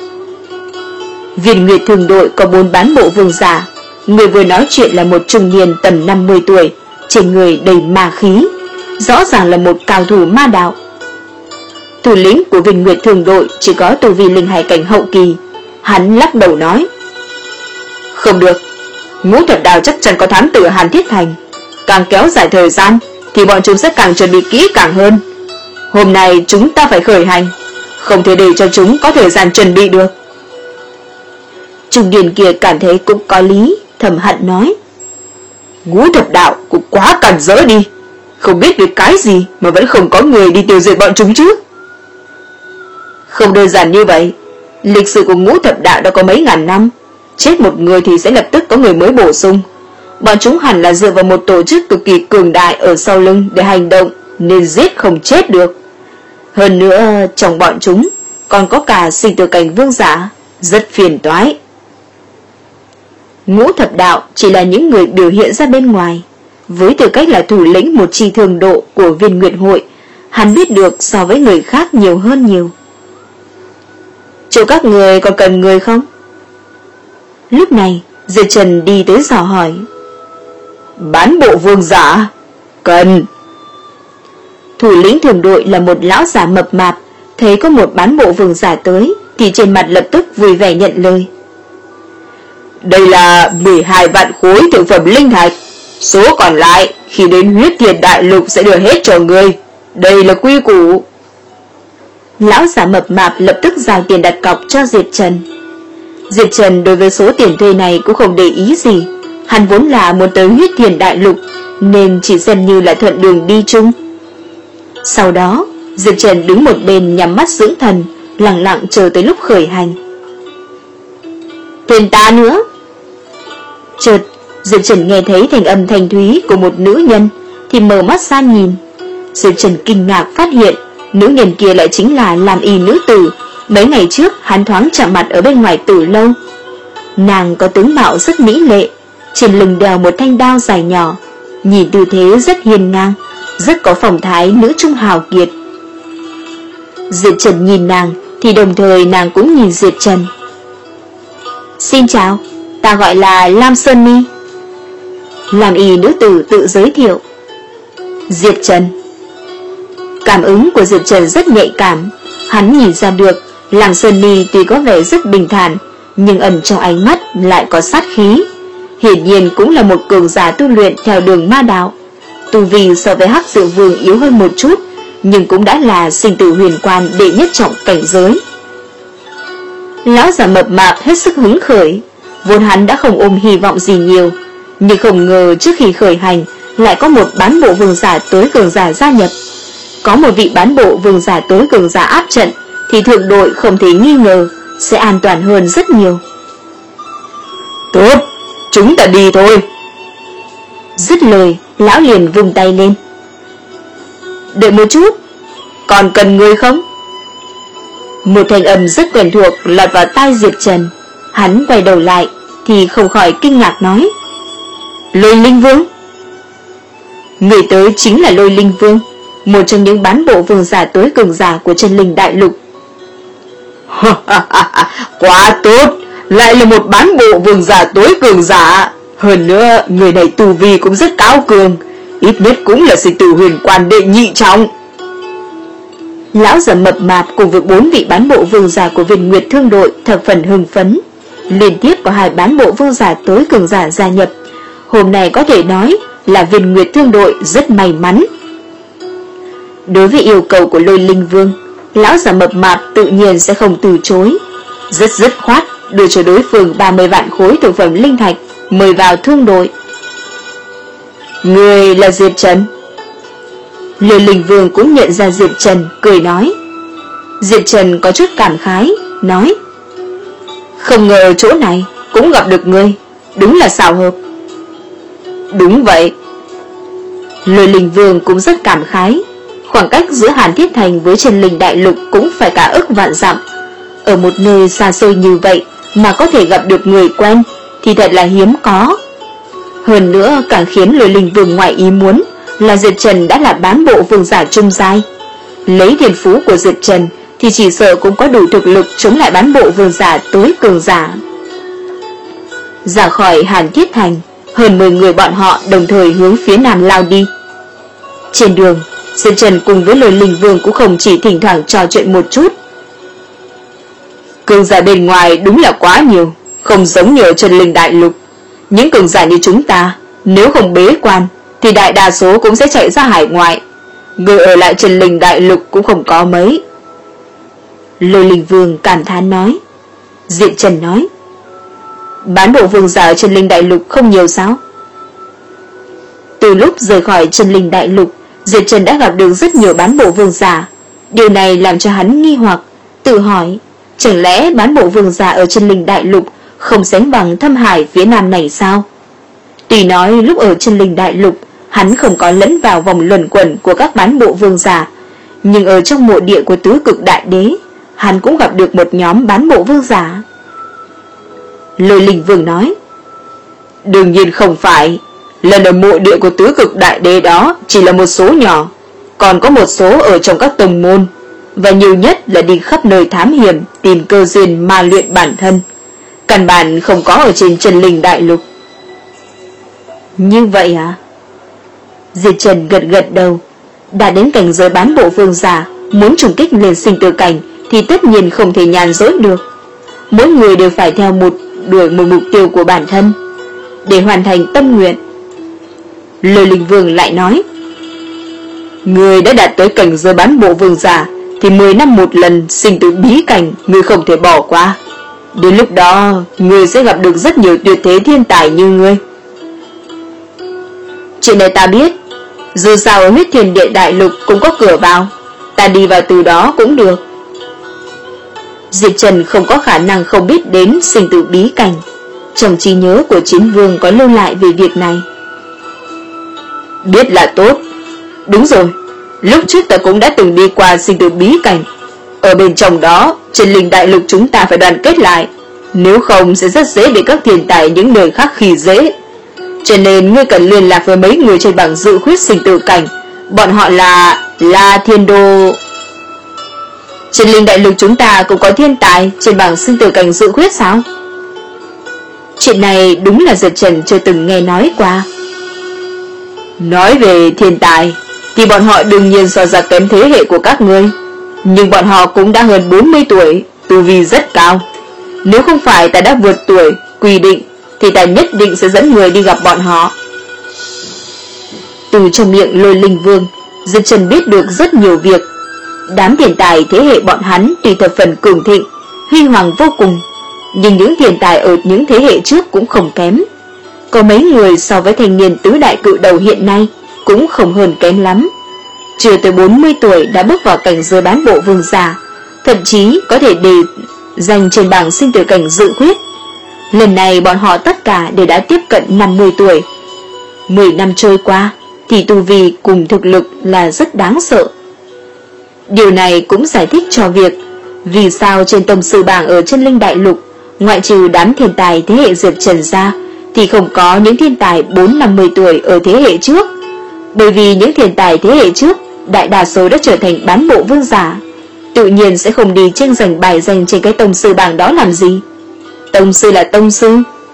Viên nguyệt thường đội có bốn bán bộ vương giả. Người vừa nói chuyện là một trung niên tầm năm mươi tuổi, trên người đầy ma khí, rõ ràng là một cao thủ ma đạo. Thủ lĩnh của viên nguyệt thường đội chỉ có tu vi linh hải cảnh hậu kỳ. Hắn lắc đầu nói: Không được, ngũ thập đạo chắc chắn có thám tử Hàn Thiết Thành, càng kéo dài thời gian thì bọn chúng sẽ càng chuẩn bị kỹ càng hơn. Hôm nay chúng ta phải khởi hành, không thể để cho chúng có thời gian chuẩn bị được. Trung niên kia cảm thấy cũng có lý, thầm hận nói: Ngũ thập đạo cũng quá cản rỡ đi, không biết vì cái gì mà vẫn không có người đi tiêu diệt bọn chúng chứ. Không đơn giản như vậy, lịch sử của ngũ thập đạo đã có mấy ngàn năm, chết một người thì sẽ lập tức có người mới bổ sung. Bọn chúng hẳn là dựa vào một tổ chức cực kỳ cường đại ở sau lưng để hành động, nên giết không chết được. Hơn nữa trong bọn chúng còn có cả sinh tử cảnh vương giả, rất phiền toái. Ngũ thập đạo chỉ là những người biểu hiện ra bên ngoài. Với tư cách là thủ lĩnh một chi thường độ của viên nguyệt hội, hắn biết được so với người khác nhiều hơn nhiều. Chỗ các người còn cần người không? Lúc này Diệp Trần đi tới dò hỏi. Bán bộ vương giả? Cần. Thủ lĩnh thường đội là một lão giả mập mạp, thấy có một bán bộ vương giả tới thì trên mặt lập tức vui vẻ nhận lời. Đây là mười hai vạn khối thượng phẩm linh thạch, số còn lại khi đến huyết thiền đại lục sẽ đưa hết cho người. Đây là quy củ. Lão giả mập mạp lập tức giao tiền đặt cọc cho Diệp Trần. Diệp Trần đối với số tiền thuê này cũng không để ý gì. Hắn vốn là muốn tới huyết thiền đại lục, nên chỉ xem như là thuận đường đi chung. Sau đó Diệp Trần đứng một bên nhắm mắt dưỡng thần, lặng lặng chờ tới lúc khởi hành. Thuyền ta nữa. Chợt Diệp Trần nghe thấy thành âm thanh thúy của một nữ nhân, thì mở mắt ra nhìn. Diệp Trần kinh ngạc phát hiện nữ nhân kia lại chính là Lam Y nữ tử mấy ngày trước hắn thoáng chạm mặt ở bên ngoài tử lâu. Nàng có tướng mạo rất mỹ lệ, trên lưng đeo một thanh đao dài nhỏ, nhìn tư thế rất hiên ngang, rất có phong thái nữ trung hào kiệt. Diệp Trần nhìn nàng thì đồng thời nàng cũng nhìn Diệp Trần. Xin chào, ta gọi là Lam Sơn Mi. Lam Y nữ tử tự giới thiệu. Diệp Trần. Cảm ứng của Diệp Trần rất nhạy cảm, hắn nhìn ra được Lam Sơn Mi tuy có vẻ rất bình thản, nhưng ẩn trong ánh mắt lại có sát khí. hiển nhiên cũng là một cường giả tu luyện theo đường ma đạo. Tu vi so với Hắc Diệu Vương yếu hơn một chút, nhưng cũng đã là sinh tử huyền quan đệ nhất trọng cảnh giới. Lão già mập mạp hết sức hứng khởi, vốn hắn đã không ôm hy vọng gì nhiều, nhưng không ngờ trước khi khởi hành lại có một bán bộ vương giả tối cường giả gia nhập. Có một vị bán bộ vương giả tối cường giả áp trận thì thượng đội không thể nghi ngờ sẽ an toàn hơn rất nhiều. Tốt, chúng ta đi thôi. Dứt lời, lão liền vung tay lên. Đợi một chút, còn cần người không? Một thanh âm rất quen thuộc lọt vào tai Diệp Trần. Hắn quay đầu lại thì không khỏi kinh ngạc nói: Lôi Linh Vương. Người tới chính là Lôi Linh Vương, một trong những bán bộ vương giả tối cường giả của Chân Linh Đại Lục. Quá tốt, lại là một bán bộ vương giả tối cường giả. Hơn nữa, người này tu vi cũng rất cao cường, ít nhất cũng là sinh tử huyền quan đệ nhị trọng. Lão già mập mạp cùng với bốn vị bán bộ vương giả của Viên Nguyệt Thương đội thập phần hưng phấn. Liên tiếp có hai bán bộ vương giả tối cường giả gia nhập. Hôm nay có thể nói là Viên Nguyệt Thương đội rất may mắn. Đối với yêu cầu của Lôi Linh Vương, lão già mập mạp tự nhiên sẽ không từ chối, rất dứt khoát đưa cho đối phương ba mươi vạn khối thực phẩm linh thạch mời vào thương đội. Người là Diệp Trần. Lôi Linh Vương cũng nhận ra Diệp Trần, cười nói. Diệp Trần có chút cảm khái, nói: Không ngờ chỗ này cũng gặp được ngươi, đúng là xảo hợp. Đúng vậy. Lôi Linh Vương cũng rất cảm khái. Khoảng cách giữa Hàn Thiết Thành với Chân Linh Đại Lục cũng phải cả ức vạn dặm. Ở một nơi xa xôi như vậy mà có thể gặp được người quen thì thật là hiếm có. Hơn nữa càng khiến Lôi Linh Vương ngoại ý muốn là Diệp Trần đã là bán bộ vương giả trung giai. Lấy thiên phú của Diệp Trần thì chỉ sợ cũng có đủ thực lực chống lại bán bộ vương giả tối cường giả. Ra khỏi Hàn Thiết Thành, hơn mười người bọn họ đồng thời hướng phía nam lao đi. Trên đường, Diệp Trần cùng với Lôi Linh Vương cũng không chỉ thỉnh thoảng trò chuyện một chút. Cường giả bên ngoài đúng là quá nhiều, không giống như ở Chân Linh Đại Lục. Những cường giả như chúng ta, nếu không bế quan thì đại đa số cũng sẽ chạy ra hải ngoại. Người ở lại Chân Linh Đại Lục cũng không có mấy. Lôi Linh Vương cảm thán nói. Diệp Trần nói: Bán bộ vương giả ở Chân Linh Đại Lục không nhiều sao? Từ lúc rời khỏi Chân Linh Đại Lục, Diệp Trần đã gặp được rất nhiều bán bộ vương giả. Điều này làm cho hắn nghi hoặc, tự hỏi, chẳng lẽ bán bộ vương giả ở Chân Linh Đại Lục không sánh bằng Thâm Hải phía nam này sao? Tuy nói lúc ở Chân Linh Đại Lục hắn không có lẫn vào vòng luẩn quẩn của các bán bộ vương giả, nhưng ở trong mộ địa của Tứ Cực Đại Đế, hắn cũng gặp được một nhóm bán bộ vương giả. Lôi Linh Vương nói: Đương nhiên không phải, lần ở mộ địa của Tứ Cực Đại Đế đó chỉ là một số nhỏ, còn có một số ở trong các tông môn, và nhiều nhất là đi khắp nơi thám hiểm tìm cơ duyên ma luyện bản thân, căn bản không có ở trên Chân Linh Đại Lục. Như vậy à? Diệp Trần gật gật đầu. Đã đến cảnh giới bán bộ vương giả, muốn trùng kích lên sinh tử cảnh thì tất nhiên không thể nhàn rỗi được. Mỗi người đều phải theo một đuổi một mục tiêu của bản thân để hoàn thành tâm nguyện. Lôi Linh Vương lại nói: Người đã đạt tới cảnh giới bán bộ vương giả thì mười năm một lần sinh tử bí cảnh người không thể bỏ qua. Đến lúc đó người sẽ gặp được rất nhiều tuyệt thế thiên tài như ngươi. Chuyện này ta biết, dù sao ở Huyết Thiên Địa Đại Lục cũng có cửa vào, ta đi vào từ đó cũng được. Diệp Trần không có khả năng không biết đến sinh tử bí cảnh. Trong trí nhớ của Chiến Vương có lưu lại về việc này. Biết là tốt. Đúng rồi, lúc trước ta cũng đã từng đi qua sinh tử bí cảnh. Ở bên trong đó, Chân Linh Đại Lục chúng ta phải đoàn kết lại, nếu không sẽ rất dễ bị các thiên tài những nơi khác khi dễ. Cho nên ngươi cần liên lạc với mấy người trên bảng dự khuyết sinh tử cảnh. Bọn họ là La Thiên Đô. Chân Linh Đại Lục chúng ta cũng có thiên tài trên bảng sinh tử cảnh dự khuyết sao? Chuyện này đúng là Diệp Trần chưa từng nghe nói qua. Nói về thiên tài thì bọn họ đương nhiên so ra kém thế hệ của các ngươi, nhưng bọn họ cũng đã hơn bốn mươi tuổi, tu vi rất cao. Nếu không phải ta đã vượt tuổi quy định thì ta nhất định sẽ dẫn người đi gặp bọn họ. Từ trong miệng Lôi Linh Vương, Diệp Trần biết được rất nhiều việc. Đám tiền tài thế hệ bọn hắn tuy thập phần cường thịnh, huy hoàng vô cùng, nhưng những tiền tài ở những thế hệ trước cũng không kém. Có mấy người so với thanh niên tứ đại cự đầu hiện nay cũng không hơn kém lắm. Chưa tới bốn mươi tuổi đã bước vào cảnh giới bán bộ vương giả, thậm chí có thể đề danh trên bảng sinh tử cảnh dự khuyết. Lần này bọn họ tất cả đều đã tiếp cận năm mươi tuổi. mười năm trôi qua thì tu vi cùng thực lực là rất đáng sợ. Điều này cũng giải thích cho việc vì sao trên tông sư bảng ở Chân Linh Đại Lục, ngoại trừ đám thiên tài thế hệ Diệp Trần ra, thì không có những thiên tài bốn năm mươi tuổi ở thế hệ trước. Bởi vì những thiên tài thế hệ trước đại đa số đã trở thành bán bộ vương giả, tự nhiên sẽ không đi tranh giành bài danh trên cái tông sư bảng đó làm gì. Tông sư là tông sư,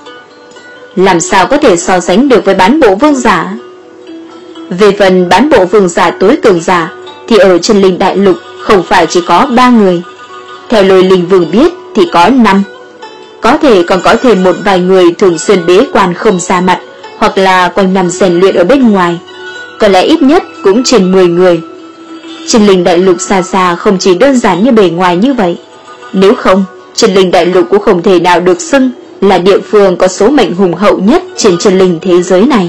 làm sao có thể so sánh được với bán bộ vương giả. Về phần bán bộ vương giả tối cường giả thì ở Chân Linh Đại Lục không phải chỉ có ba người. Theo Lôi Linh Vương biết thì có năm. Có thể còn có thêm một vài người thường xuyên bế quan không ra mặt, hoặc là quanh năm rèn luyện ở bên ngoài. Có lẽ ít nhất cũng trên mười người. Chân Linh Đại Lục xa xa không chỉ đơn giản như bề ngoài như vậy. Nếu không, Chân Linh Đại Lục cũng không thể nào được xưng là địa phương có số mệnh hùng hậu nhất trên chân linh thế giới này.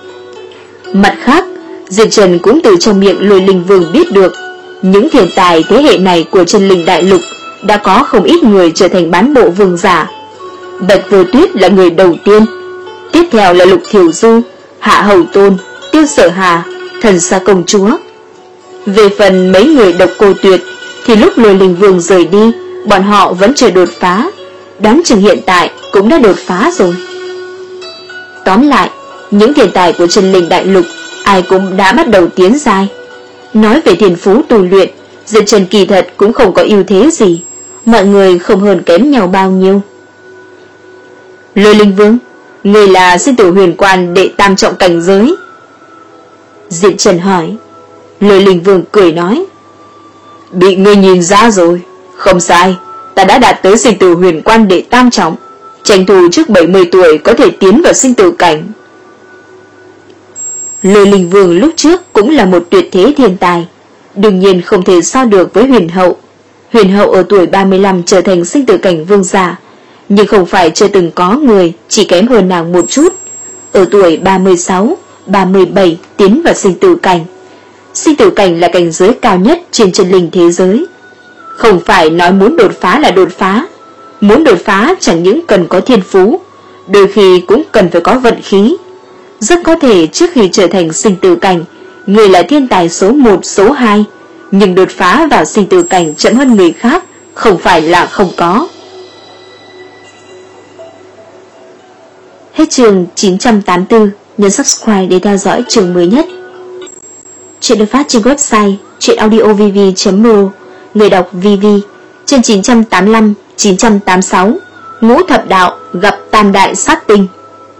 Mặt khác, Diệp Trần cũng từ trong miệng Lôi Linh Vương biết được những thiên tài thế hệ này của Chân Linh Đại Lục đã có không ít người trở thành bán bộ vương giả. Bạch Vô Tuyết là người đầu tiên, tiếp theo là Lục Thiểu Du, Hạ Hầu Tôn, Tiêu Sở Hà, Thần Sa Công Chúa. Về phần mấy người Độc Cô Tuyệt thì lúc Lôi Linh Vương rời đi, bọn họ vẫn chưa đột phá, đoán chừng hiện tại cũng đã đột phá rồi. Tóm lại, những thiên tài của Chân Linh Đại Lục ai cũng đã bắt đầu tiến giai. Nói về thiên phú tu luyện, Diệp Trần kỳ thật cũng không có ưu thế gì, mọi người không hơn kém nhau bao nhiêu. Lôi Linh Vương, người là sinh tử huyền quan đệ tam trọng cảnh giới. Diệp Trần hỏi. Lôi Linh Vương cười nói, bị ngươi nhìn ra rồi. Không sai, ta đã đạt tới sinh tử huyền quan đệ tam trọng, tranh thủ trước bảy mươi tuổi có thể tiến vào sinh tử cảnh. Lôi Linh Vương lúc trước cũng là một tuyệt thế thiên tài, đương nhiên không thể so được với Huyền Hậu. Huyền Hậu ở tuổi ba mươi lăm trở thành sinh tử cảnh vương giả, nhưng không phải chưa từng có người chỉ kém hơn nàng một chút, ở tuổi ba mươi sáu, ba mươi bảy tiến vào sinh tử cảnh. Sinh tử cảnh là cảnh giới cao nhất trên chân linh thế giới. Không phải nói muốn đột phá là đột phá, muốn đột phá chẳng những cần có thiên phú, đôi khi cũng cần phải có vận khí. Rất có thể trước khi trở thành sinh tử cảnh, người là thiên tài số một, số hai, nhưng đột phá vào sinh tử cảnh chậm hơn người khác không phải là không có. Hết chương chín trăm tám mươi tư, nhấn subscribe để theo dõi chương mới nhất. Chuyện được phát trên website truyệnaudiovv chấm r o, người đọc vê vê. Chương chín trăm tám mươi lăm, chín trăm tám mươi sáu, Ngũ Thập Đạo gặp Tam Đại Sát Tinh.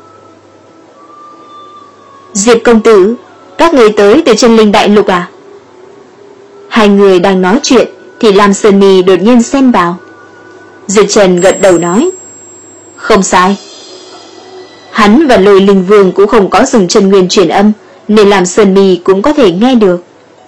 Diệp công tử, các người tới từ Chân Linh Đại Lục à? Hai người đang nói chuyện thì Lam Sơn Mi đột nhiên xen vào. Diệp Trần gật đầu nói, không sai. Hắn và Lôi Linh Vương cũng không có dùng chân nguyên truyền âm, nên Lam Sơn Mi cũng có thể nghe được.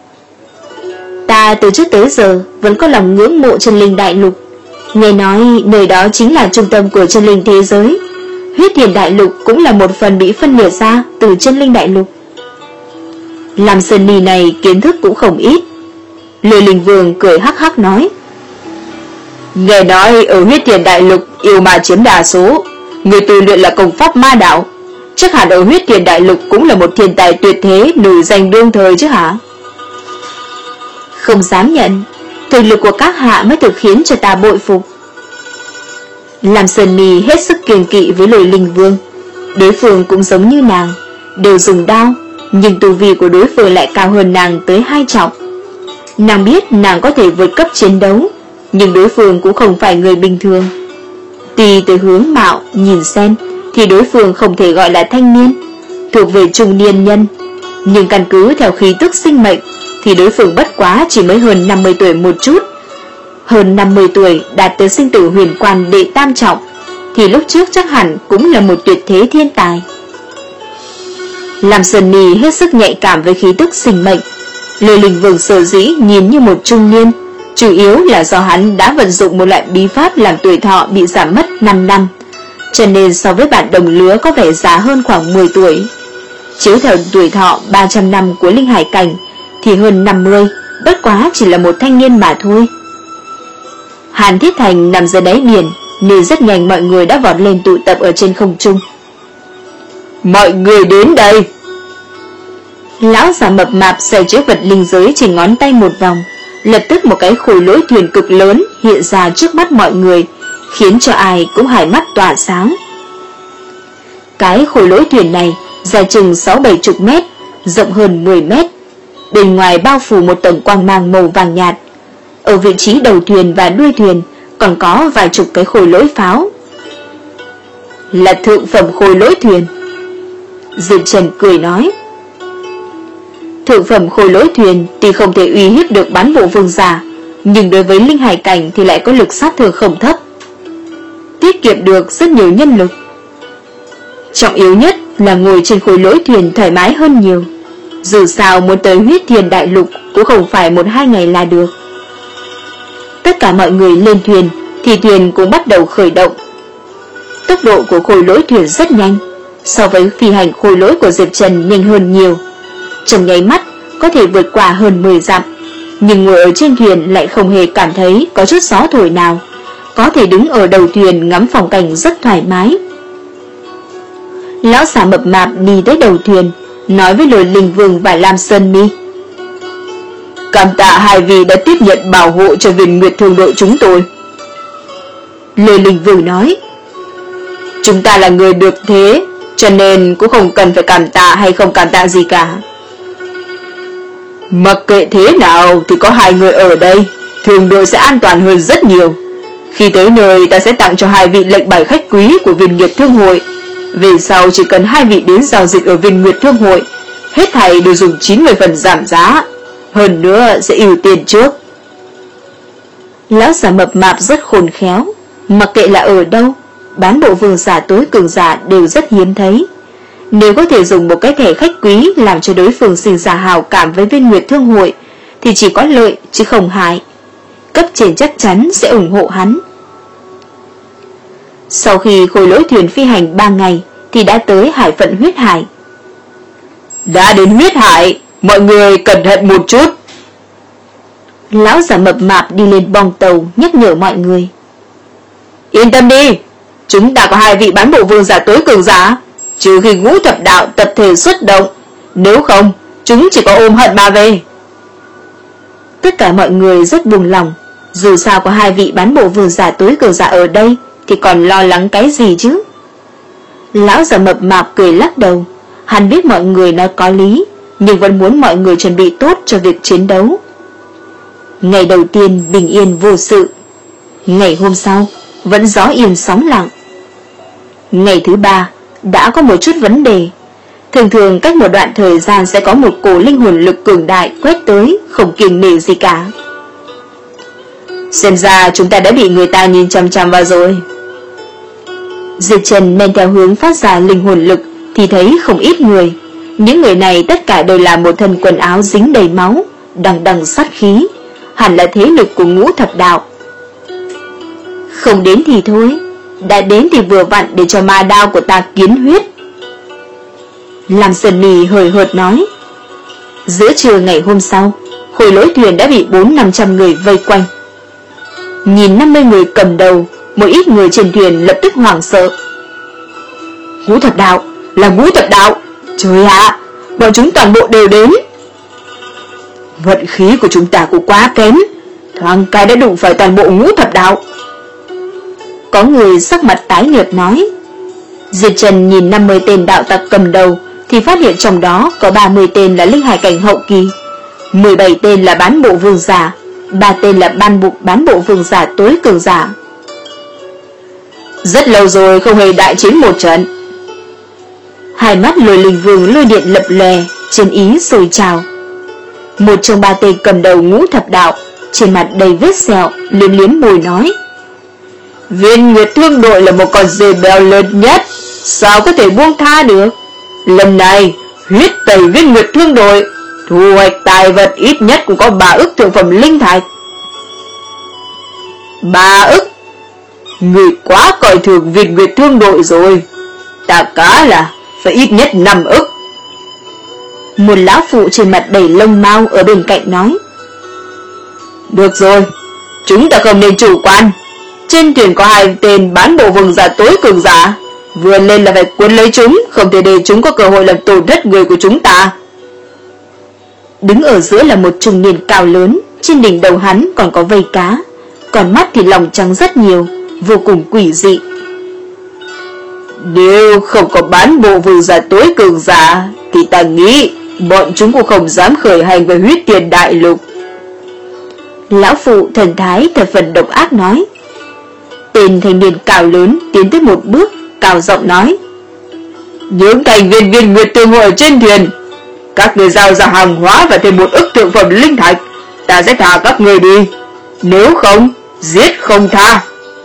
Ta từ trước tới giờ vẫn có lòng ngưỡng mộ Chân Linh Đại Lục, nghe nói nơi đó chính là trung tâm của chân linh thế giới. Huyết Thiền Đại Lục cũng là một phần bị phân liệt ra từ Chân Linh Đại Lục. Lam Sơn Mi này kiến thức cũng không ít. Lôi Linh Vương cười hắc hắc nói, nghe nói ở Huyết Thiền Đại Lục yêu ma chiếm đa số, người tu luyện là công pháp ma đạo, chắc hẳn ở Huyết Thiền Đại Lục cũng là một thiên tài tuyệt thế nổi danh đương thời chứ hả? Không dám nhận, thực lực của các hạ mới thực khiến cho ta bội phục. Lam Sơn Mi hết sức kiêng kỵ với Lôi Linh Vương. Đối phương cũng giống như nàng, đều dùng đao, nhưng tu vi của đối phương lại cao hơn nàng tới hai trọng. Nàng biết nàng có thể vượt cấp chiến đấu, nhưng đối phương cũng không phải người bình thường. Tuy từ hướng mạo nhìn xem thì đối phương không thể gọi là thanh niên, thuộc về trung niên nhân, nhưng căn cứ theo khí tức sinh mệnh thì đối phương bất quá chỉ mới hơn năm mươi tuổi một chút. Hơn năm mươi tuổi đạt tới sinh tử huyền quan đệ tam trọng, thì lúc trước chắc hẳn cũng là một tuyệt thế thiên tài. Lam Sơn Nhi hết sức nhạy cảm với khí tức sinh mệnh. Lôi Linh Vương sở dĩ nhìn như một trung niên, chủ yếu là do hắn đã vận dụng một loại bí pháp làm tuổi thọ bị giảm mất năm năm, cho nên so với bạn đồng lứa có vẻ già hơn khoảng mười tuổi. Chiếu theo tuổi thọ ba trăm năm của Linh Hải Cảnh thì hơn năm mươi, bất quá chỉ là một thanh niên mà thôi. Hàn Thiết Thành nằm dưới đáy biển, nên rất nhanh mọi người đã vọt lên tụ tập ở trên không trung. Mọi người đến đây! Lão già mập mạp xoay chiếc vật linh giới trên ngón tay một vòng, lập tức một cái khối lỗi thuyền cực lớn hiện ra trước mắt mọi người, khiến cho ai cũng hai mắt tỏa sáng. Cái khối lỗi thuyền này dài chừng sáu bảy chục mét, rộng hơn mười mét, bên ngoài bao phủ một tầng quang mang màu vàng nhạt. Ở vị trí đầu thuyền và đuôi thuyền còn có vài chục cái khối lỗi pháo. Là thượng phẩm khối lỗi thuyền. Diệp Trần cười nói. Thượng phẩm khối lỗi thuyền thì không thể uy hiếp được bán bộ vương giả, nhưng đối với Linh Hải Cảnh thì lại có lực sát thương không thấp, tiết kiệm được rất nhiều nhân lực. Trọng yếu nhất là ngồi trên khối lỗi thuyền thoải mái hơn nhiều. Dù sao muốn tới Huyết Thiên Đại Lục cũng không phải một hai ngày là được. Tất cả mọi người lên thuyền thì thuyền cũng bắt đầu khởi động. Tốc độ của khối lỗi thuyền rất nhanh, so với phi hành khối lỗi của Diệp Trần nhanh hơn nhiều. Trong nháy mắt có thể vượt qua hơn mười dặm, nhưng ngồi ở trên thuyền lại không hề cảm thấy có chút gió thổi nào, có thể đứng ở đầu thuyền ngắm phong cảnh rất thoải mái. Lão già mập mạp đi tới đầu thuyền, nói với Lôi Linh Vương và Lam Sơn Nhi. Cảm tạ hai vị đã tiếp nhận bảo hộ cho Viên Nguyệt Thương đội chúng tôi. Lôi Linh Vương nói. Chúng ta là người được thế, cho nên cũng không cần phải cảm tạ hay không cảm tạ gì cả. Mặc kệ thế nào thì có hai người ở đây, thương đội sẽ an toàn hơn rất nhiều. Khi tới nơi ta sẽ tặng cho hai vị lệnh bài khách quý của Viên Nguyệt Thương hội. Về sau chỉ cần hai vị đến giao dịch ở Viên Nguyệt Thương hội, hết thảy đều dùng chín mươi phần giảm giá, hơn nữa sẽ ưu tiên trước. Lão già mập mạp rất khôn khéo, mặc kệ là ở đâu, bán bộ vương giả tối cường giả đều rất hiếm thấy. Nếu có thể dùng một cái thẻ khách quý làm cho đối phương sinh ra hào cảm với Viên Nguyệt Thương hội thì chỉ có lợi chứ không hại. Cấp trên chắc chắn sẽ ủng hộ hắn. Sau khi khối lỗi thuyền phi hành ba ngày thì đã tới hải phận Huyết Hải. Đã đến Huyết Hải, mọi người cẩn thận một chút. Lão già mập mạp đi lên bong tàu nhắc nhở mọi người. Yên tâm đi, chúng ta có hai vị bán bộ vương giả tối cường giả, trừ khi Ngũ Thập Đạo tập thể xuất động, nếu không chúng chỉ có ôm hận mà về. Tất cả mọi người rất buồn lòng, dù sao có hai vị bán bộ vương giả tối cường giả ở đây thì còn lo lắng cái gì chứ. Lão già mập mạp cười lắc đầu, hắn biết mọi người nói có lý, nhưng vẫn muốn mọi người chuẩn bị tốt cho việc chiến đấu. Ngày đầu tiên bình yên vô sự, ngày hôm sau vẫn gió yên sóng lặng. Ngày thứ ba đã có một chút vấn đề. Thường thường cách một đoạn thời gian sẽ có một cổ linh hồn lực cường đại quét tới, không kiêng nể gì cả. Xem ra chúng ta đã bị người ta nhìn chằm chằm vào rồi. Diệp Trần men theo hướng phát ra linh hồn lực thì thấy không ít người. Những người này tất cả đều là một thân quần áo dính đầy máu, đằng đằng sát khí, hẳn là thế lực của Ngũ Thập Đạo. Không đến thì thôi, đã đến thì vừa vặn để cho ma đao của ta kiến huyết. Lam Sơn Nhi hời hợt nói. Giữa trưa ngày hôm sau, khối lỗi thuyền đã bị bốn năm trăm người vây quanh. Nhìn năm mươi người cầm đầu, một ít người trên thuyền lập tức hoảng sợ. Ngũ Thập Đạo, là Ngũ Thập Đạo, trời ạ, bọn chúng toàn bộ đều đến. Vận khí của chúng ta cũng quá kém, thoáng cái đã đụng phải toàn bộ Ngũ Thập Đạo. Có người sắc mặt tái nhợt nói. Diệp Trần nhìn năm mươi tên đạo tặc cầm đầu thì phát hiện trong đó có ba mươi tên là Linh Hải Cảnh hậu kỳ, mười bảy tên là bán bộ vương giả, ba tên là ban bộ bán bộ vương giả tối cường giả. Rất lâu rồi không hề đại chiến một trận. Hai mắt Lôi Linh Vương lôi điện lập lòe, trên ý sôi trào. Một trong ba tên cầm đầu Ngũ Thập Đạo, trên mặt đầy vết sẹo, liếm liếm môi nói. Viên Nguyệt Thương đội là một con dê béo lớn nhất, sao có thể buông tha được? Lần này huyết tẩy Viên Nguyệt Thương đội, thu hoạch tài vật ít nhất cũng có ba ức thượng phẩm linh thạch. Ba ức? Người quá coi thường Viên Nguyệt Thương đội rồi. Ta cá là phải ít nhất năm ức. Một lão phụ trên mặt đầy lông mao ở bên cạnh nói. Được rồi, chúng ta không nên chủ quan. Trên thuyền có hai tên bán bộ vương giả tối cường giả, vừa lên là phải cuốn lấy chúng, không thể để chúng có cơ hội làm tổn thất người của chúng ta. Đứng ở giữa là một trung niên cao lớn, trên đỉnh đầu hắn còn có vây cá, còn mắt thì lòng trắng rất nhiều, vô cùng quỷ dị. Nếu không có bán bộ vương giả tối cường giả thì ta nghĩ bọn chúng cũng không dám khởi hành về huyết tiền đại lục. Lão phụ thần thái thật phần độc ác nói. Tên thanh niên cao lớn tiến tới một bước, cao giọng nói. Những thành viên Viên Nguyệt Thương hội trên thuyền, các người giao ra hàng hóa và thêm một ức thượng phẩm linh thạch, ta sẽ thả các người đi. Nếu không, giết không tha.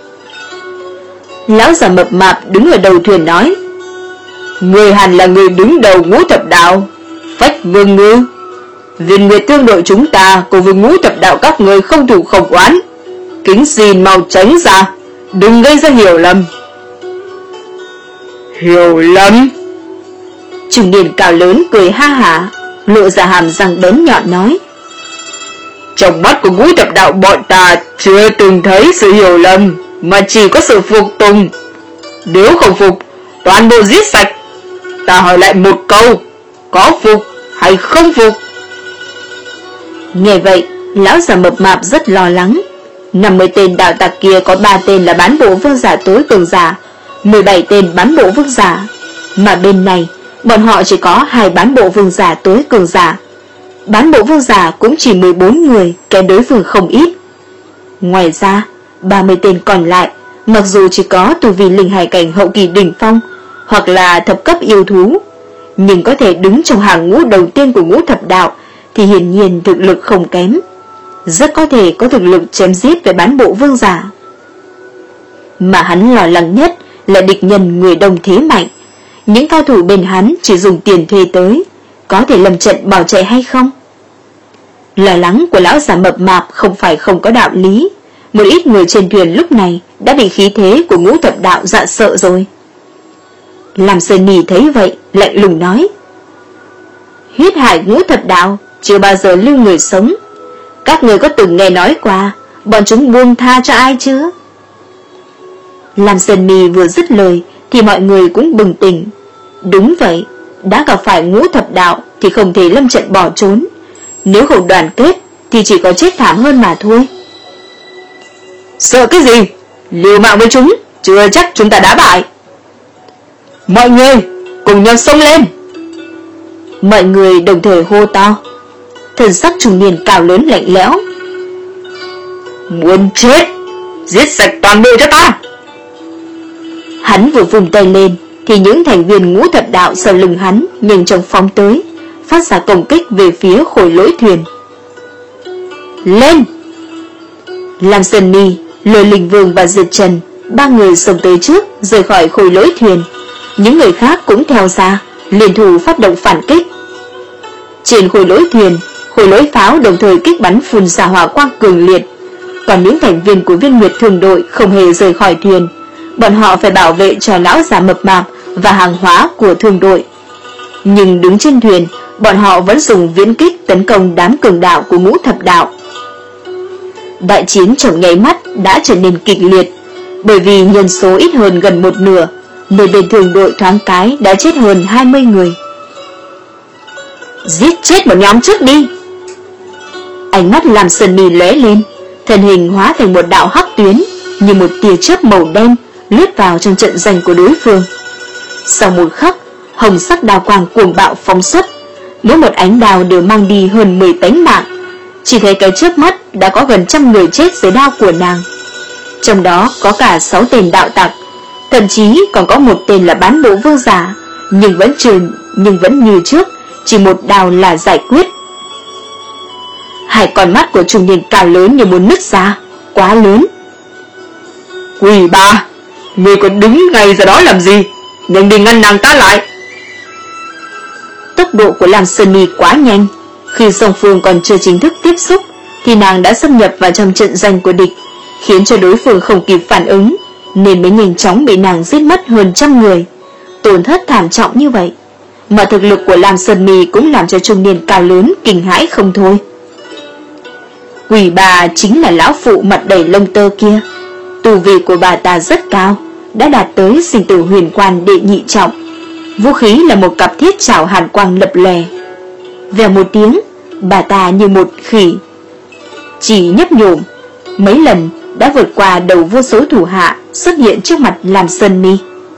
Lão già mập mạp đứng ở đầu thuyền nói. Người hẳn là người đứng đầu Ngũ Thập Đạo, Phách Vương Ngư. Viên Nguyệt Thương đội chúng ta cùng với Ngũ Thập Đạo các người không thù không oán, kính xin mau tránh ra, đừng gây ra hiểu lầm. Hiểu lầm? Trung niên cao lớn cười ha hả, lộ ra hàm răng bén nhọn nói. Trong mắt của Ngũ Thập Đạo bọn ta chưa từng thấy sự hiểu lầm, mà chỉ có sự phục tùng. Nếu không phục, toàn bộ giết sạch. Ta hỏi lại một câu, có phục hay không phục? Nghe vậy, lão già mập mạp rất lo lắng. năm mươi tên đạo tặc kia có ba tên là bán bộ vương giả tối cường giả, mười bảy tên bán bộ vương giả, mà bên này bọn họ chỉ có hai bán bộ vương giả tối cường giả. Bán bộ vương giả cũng chỉ mười bốn người, kém đối phương không ít. Ngoài ra, ba mươi tên còn lại, mặc dù chỉ có tu vi linh hải cảnh hậu kỳ đỉnh phong hoặc là thập cấp yêu thú, nhưng có thể đứng trong hàng ngũ đầu tiên của Ngũ Thập Đạo thì hiển nhiên thực lực không kém, rất có thể có thực lực chém giết với bán bộ vương giả. Mà hắn lo lắng nhất là địch nhân người đông thế mạnh, những cao thủ bên hắn chỉ dùng tiền thuê tới, có thể lâm trận bỏ chạy hay không? Lo lắng của lão già mập mạp không phải không có đạo lý. Một ít người trên thuyền lúc này đã bị khí thế của Ngũ Thập Đạo dọa sợ rồi. Lam Sơn Nhi thấy vậy, lạnh lùng nói. Huyết hải Ngũ Thập Đạo chưa bao giờ lưu người sống. Các người có từng nghe nói qua bọn chúng buông tha cho ai chưa? Lam Sơn Nhi vừa dứt lời thì mọi người cũng bừng tỉnh. Đúng vậy, đã gặp phải Ngũ Thập Đạo thì không thể lâm trận bỏ trốn. Nếu không đoàn kết thì chỉ có chết thảm hơn mà thôi. Sợ cái gì? Liều mạng với chúng, chưa chắc chúng ta đã bại. Mọi người cùng nhau xông lên. Mọi người đồng thời hô to. Thần sắc trung niên cao lớn lạnh lẽo. Muốn chết, giết sạch toàn bộ cho ta. Hắn vừa vùng tay lên thì những thành viên Ngũ Thập Đạo sau lưng hắn nhanh chóng phóng tới, phát ra công kích về phía khối lỗi thuyền. Lên! Lam Sơn Nhi, Lôi Linh Vương và Diệt Trần, ba người xông tới trước, rời khỏi khối lỗi thuyền. Những người khác cũng theo ra, liên thủ phát động phản kích. Trên khối lỗi thuyền, khối lỗi pháo đồng thời kích bắn phun ra hỏa quang cường liệt. Còn những thành viên của Viên Nguyệt Thương đội không hề rời khỏi thuyền, bọn họ phải bảo vệ cho lão già mập mạp và hàng hóa của thương đội. Nhưng đứng trên thuyền, bọn họ vẫn dùng viễn kích tấn công đám cường đạo của Ngũ Thập Đạo. Đại chiến trong nháy mắt đã trở nên kịch liệt, bởi vì nhân số ít hơn gần một nửa, nên bên thương đội thoáng cái đã chết hơn hai mươi người. Giết chết một nhóm trước đi! Ánh mắt Lam Sơn Nhi lóe lên, thân hình hóa thành một đạo hắc tuyến, như một tia chớp màu đen lướt vào trong trận doanh của đối phương. Sau một khắc, hồng sắc đao quang cuồng bạo phóng xuất, mỗi một ánh đao đều mang đi hơn mười tánh mạng. Chỉ thấy cái chớp mắt đã có gần trăm người chết dưới đao của nàng, trong đó có cả sáu tên đạo tặc, thậm chí còn có một tên là bán bộ vương giả, nhưng vẫn trường nhưng vẫn như trước, chỉ một đao là giải quyết. Hai con mắt của trung niên cao lớn như muốn nứt ra, quá lớn. Quỷ bà, ngươi còn đứng ngay ra đó làm gì? Nhanh đi ngăn nàng ta lại. Tốc độ của Lam Sơn Mi quá nhanh. Khi song phương còn chưa chính thức tiếp xúc thì nàng đã xâm nhập vào trong trận doanh của địch, khiến cho đối phương không kịp phản ứng, nên mới nhanh chóng bị nàng giết mất hơn trăm người, tổn thất thảm trọng như vậy. Mà thực lực của Lam Sơn Mi cũng làm cho trung niên cao lớn kinh hãi không thôi. Quỷ bà chính là lão phụ mặt đầy lông tơ kia. Tu vi của bà ta rất cao, đã đạt tới sinh tử huyền quan đệ nhị trọng. Vũ khí là một cặp thiết trảo hàn quang lập lòe. Vèo một tiếng, bà ta như một khỉ chỉ nhấp nhổm mấy lần đã vượt qua đầu vô số thủ hạ, xuất hiện trước mặt Lam Sơn Mi.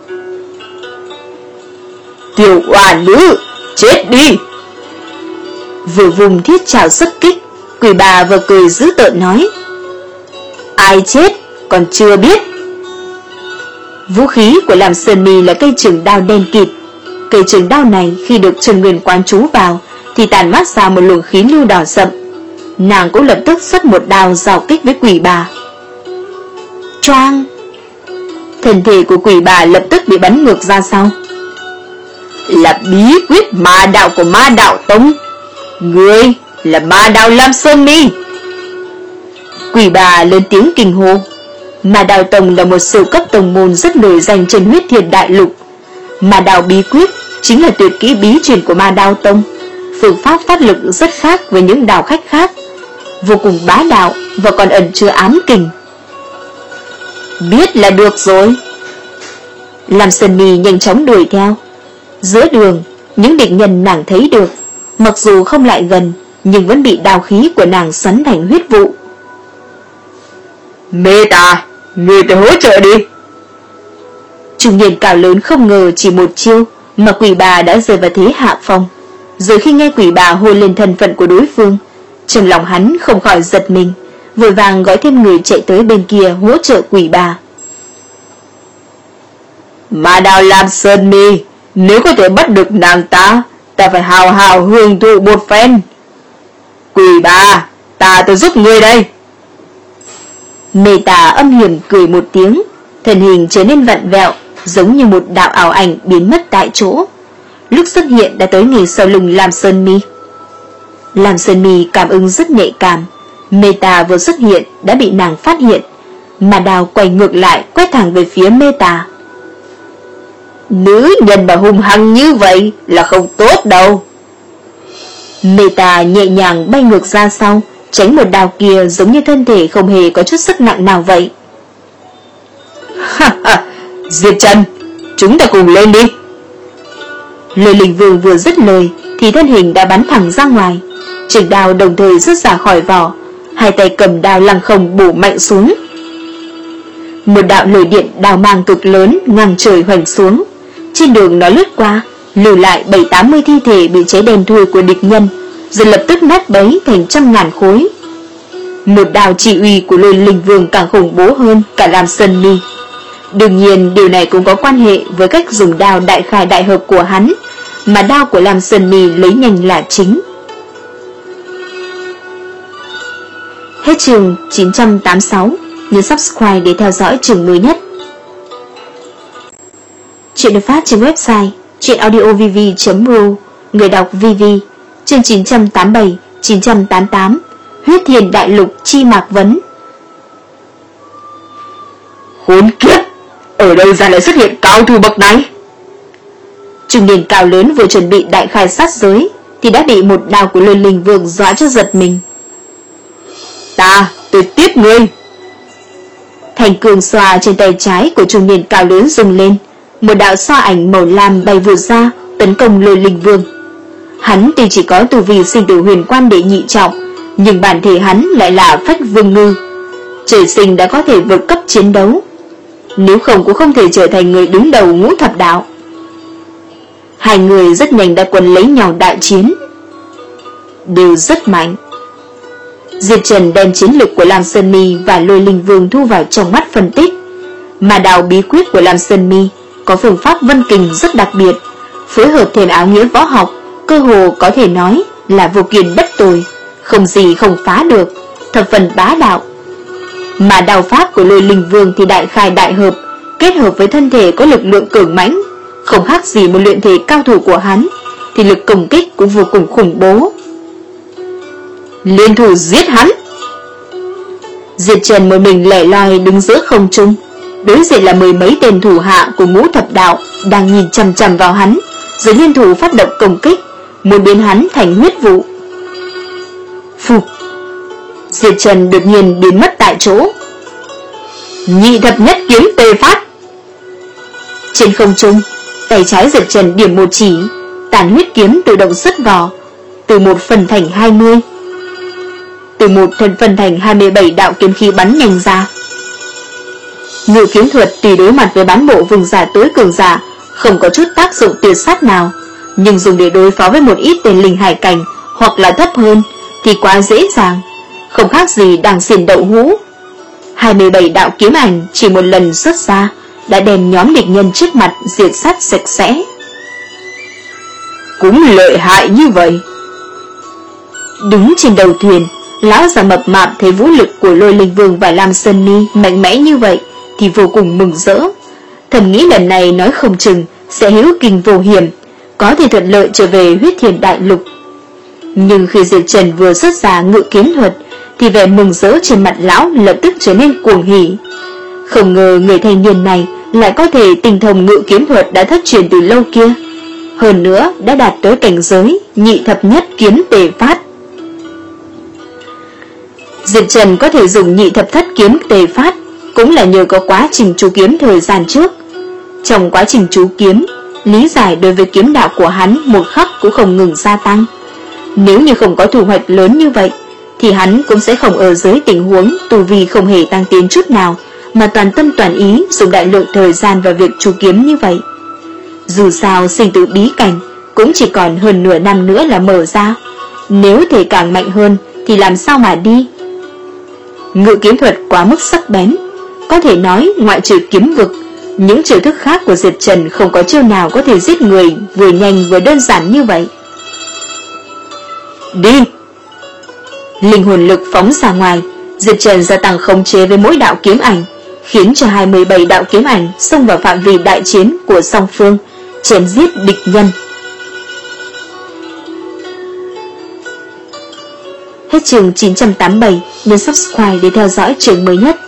Tiểu oa nữ, chết đi! Vừa vùng thiết trảo xuất kích, quỷ bà vừa cười dữ tợn nói: Ai chết còn chưa biết. Vũ khí của Lam Sơn Mi là cây trường đao đen kịt. Cây trường đao này khi được Trần Nguyên quán trú vào thì tàn mát ra một luồng khí lưu đỏ sậm. Nàng cũng lập tức xuất một đao giao kích với quỷ bà. Choang! Thân thể của quỷ bà lập tức bị bắn ngược ra sau. Là bí quyết ma đạo của Ma Đạo Tông. Ngươi là Ma Đạo Lam Sơn Mi. Quỷ bà lớn tiếng kinh hô. Ma Đạo Tông là một siêu cấp tông môn rất nổi danh trên huyết thiên đại lục. Ma đạo bí quyết chính là tuyệt kỹ bí truyền của Ma Đạo Tông. Phương pháp phát lực rất khác với những đạo khách khác, vô cùng bá đạo và còn ẩn chứa ám kình. Biết là được rồi. Lam Sơn Mi nhanh chóng đuổi theo. Giữa đường, những địch nhân nàng thấy được, mặc dù không lại gần nhưng vẫn bị đao khí của nàng xoắn thành huyết vụ. Mê ta, ngươi tới hỗ trợ đi. Trung niên cao lớn không ngờ chỉ một chiêu mà quỷ bà đã rơi vào thế hạ phong. Rồi khi nghe quỷ bà hô lên thân phận của đối phương, trong lòng hắn không khỏi giật mình, vội vàng gọi thêm người chạy tới bên kia hỗ trợ quỷ bà. Ma Đạo Lam Sơn Mi, nếu có thể bắt được nàng ta, ta phải hào hào hưởng thụ một phen. Quỷ bà, ta tôi giúp ngươi đây. Mê tà âm hiểm cười một tiếng, thân hình trở nên vặn vẹo, giống như một đạo ảo ảnh biến mất tại chỗ. Lúc xuất hiện đã tới ngay sau lưng Lam Sơn Mi. Lam Sơn Mi cảm ứng rất nhạy cảm. Mê tà vừa xuất hiện đã bị nàng phát hiện, mà đào quay ngược lại quét thẳng về phía Mê tà. Nữ nhân mà hung hăng như vậy là không tốt đâu. Mê tà nhẹ nhàng bay ngược ra sau, tránh một đào kia giống như thân thể không hề có chút sức nặng nào vậy. Ha ha, Diệp Trần, chúng ta cùng lên đi. Lôi Linh Vương vừa dứt lời thì thân hình đã bắn thẳng ra ngoài, trường đao đồng thời rút ra khỏi vỏ, hai tay cầm đao lăng không bổ mạnh xuống. Một đạo lôi điện đao mang cực lớn ngang trời hoành xuống. Trên đường nó lướt qua, lưu lại bảy tám mươi thi thể bị cháy đen thui của địch nhân, rồi lập tức nát bấy thành trăm ngàn khối. Một đao chỉ uy của Lôi Linh Vương càng khủng bố hơn cả Lam Sơn Mi. Đương nhiên điều này cũng có quan hệ với cách dùng đao đại khai đại hợp của hắn, mà đao của Lam Sơn Mi lấy nhanh là chính. Hết chương chín trăm tám mươi sáu, nhớ subscribe để theo dõi chương mới nhất. Chuyện được phát trên website chuyenaudiovv chấm ro, người đọc vê vê, chương chín trăm tám mươi bảy, chín trăm tám mươi tám, huyết thiền đại lục chi mạc vấn. Khốn kiếp, ở đâu ra lại xuất hiện cao thủ bậc này? Trung niên cao lớn vừa chuẩn bị đại khai sát giới thì đã bị một đao của Lôi Linh Vương dọa cho giật mình. Ta, tôi tiếp ngươi. Thành cường xoa trên tay trái của trung niên cao lớn rung lên, một đạo xoa ảnh màu lam bay vụt ra tấn công Lôi Linh Vương. Hắn tuy chỉ có tu vi sinh tử huyền quan đệ nhị trọng, nhưng bản thể hắn lại là phách vương ngư, trời sinh đã có thể vượt cấp chiến đấu, nếu không cũng không thể trở thành người đứng đầu ngũ thập đạo. Hai người rất nhanh đã quấn lấy nhau đại chiến, đều rất mạnh. Diệp Trần đem chiến lực của Lam Sơn Mi và Lôi Linh Vương thu vào trong mắt phân tích, mà đào bí quyết của Lam Sơn Mi có phương pháp vân kình rất đặc biệt, phối hợp thêm áo nghĩa võ học, cơ hồ có thể nói là vô kiên bất tồi, không gì không phá được, thập phần bá đạo. Mà đao pháp của Lôi Linh Vương thì đại khai đại hợp, kết hợp với thân thể có lực lượng cường mãnh, không khác gì một luyện thể cao thủ của hắn, thì lực công kích cũng vô cùng khủng bố. Liên thủ giết hắn! Diệp Trần một mình lẻ loi đứng giữa không trung, đối diện là mười mấy tên thủ hạ của Ngũ Thập Đạo đang nhìn chằm chằm vào hắn, rồi liên thủ phát động công kích, muốn biến hắn thành huyết vụ. Phù! Diệp Trần đột nhiên biến mất tại chỗ. Nhị thập nhất kiếm tê phát! Trên không trung, tay trái Diệp Trần điểm một chỉ, tàn huyết kiếm tự động xuất vỏ, từ một phần thành hai mươi. Từ một thân phần thành hai mươi bảy đạo kiếm khí bắn nhanh ra. Ngự kiếm thuật tùy đối mặt với bán bộ vùng giả tối cường giả không có chút tác dụng tuyệt sát nào, nhưng dùng để đối phó với một ít tên linh hải cảnh hoặc là thấp hơn thì quá dễ dàng, không khác gì đang xiên đậu hũ. hai mươi bảy đạo kiếm ảnh chỉ một lần xuất ra đã đem nhóm địch nhân trước mặt diệt sát sạch sẽ. Cũng lợi hại như vậy. Đứng trên đầu thuyền, lão già mập mạp thấy vũ lực của Lôi Linh Vương và Lam Sơn Ni mạnh mẽ như vậy thì vô cùng mừng rỡ, thầm nghĩ lần này nói không chừng sẽ hữu kinh vô hiểm, có thể thuận lợi trở về Huyết Thiền Đại Lục. Nhưng khi Diệp Trần vừa xuất ra ngự kiếm thuật thì vẻ mừng rỡ trên mặt lão lập tức trở nên cuồng hỉ. Không ngờ người thanh niên này lại có thể tinh thông ngự kiếm thuật đã thất truyền từ lâu kia, hơn nữa đã đạt tới cảnh giới nhị thập nhất kiếm tề phát. Diệp Trần có thể dùng nhị thập thất kiếm tề phát cũng là nhờ có quá trình chú kiếm thời gian trước. Trong quá trình chú kiếm, lý giải đối với kiếm đạo của hắn một khắc cũng không ngừng gia tăng. Nếu như không có thu hoạch lớn như vậy thì hắn cũng sẽ không ở dưới tình huống tu vi không hề tăng tiến chút nào, mà toàn tâm toàn ý dùng đại lượng thời gian vào việc chú kiếm như vậy. Dù sao sinh tử bí cảnh cũng chỉ còn hơn nửa năm nữa là mở ra, nếu thể càng mạnh hơn thì làm sao mà đi. Ngự kiếm thuật quá mức sắc bén, có thể nói ngoại trừ kiếm vực, những chiêu thức khác của Diệp Trần không có chiêu nào có thể giết người vừa nhanh vừa đơn giản như vậy. Đi! Linh hồn lực phóng ra ngoài, Diệp Trần gia tăng khống chế với mỗi đạo kiếm ảnh, khiến cho hai mươi bảy đạo kiếm ảnh xông vào phạm vi đại chiến của song phương, chém giết địch nhân. Hết chương chín trăm tám mươi bảy, nhấn subscribe để theo dõi chương mới nhất.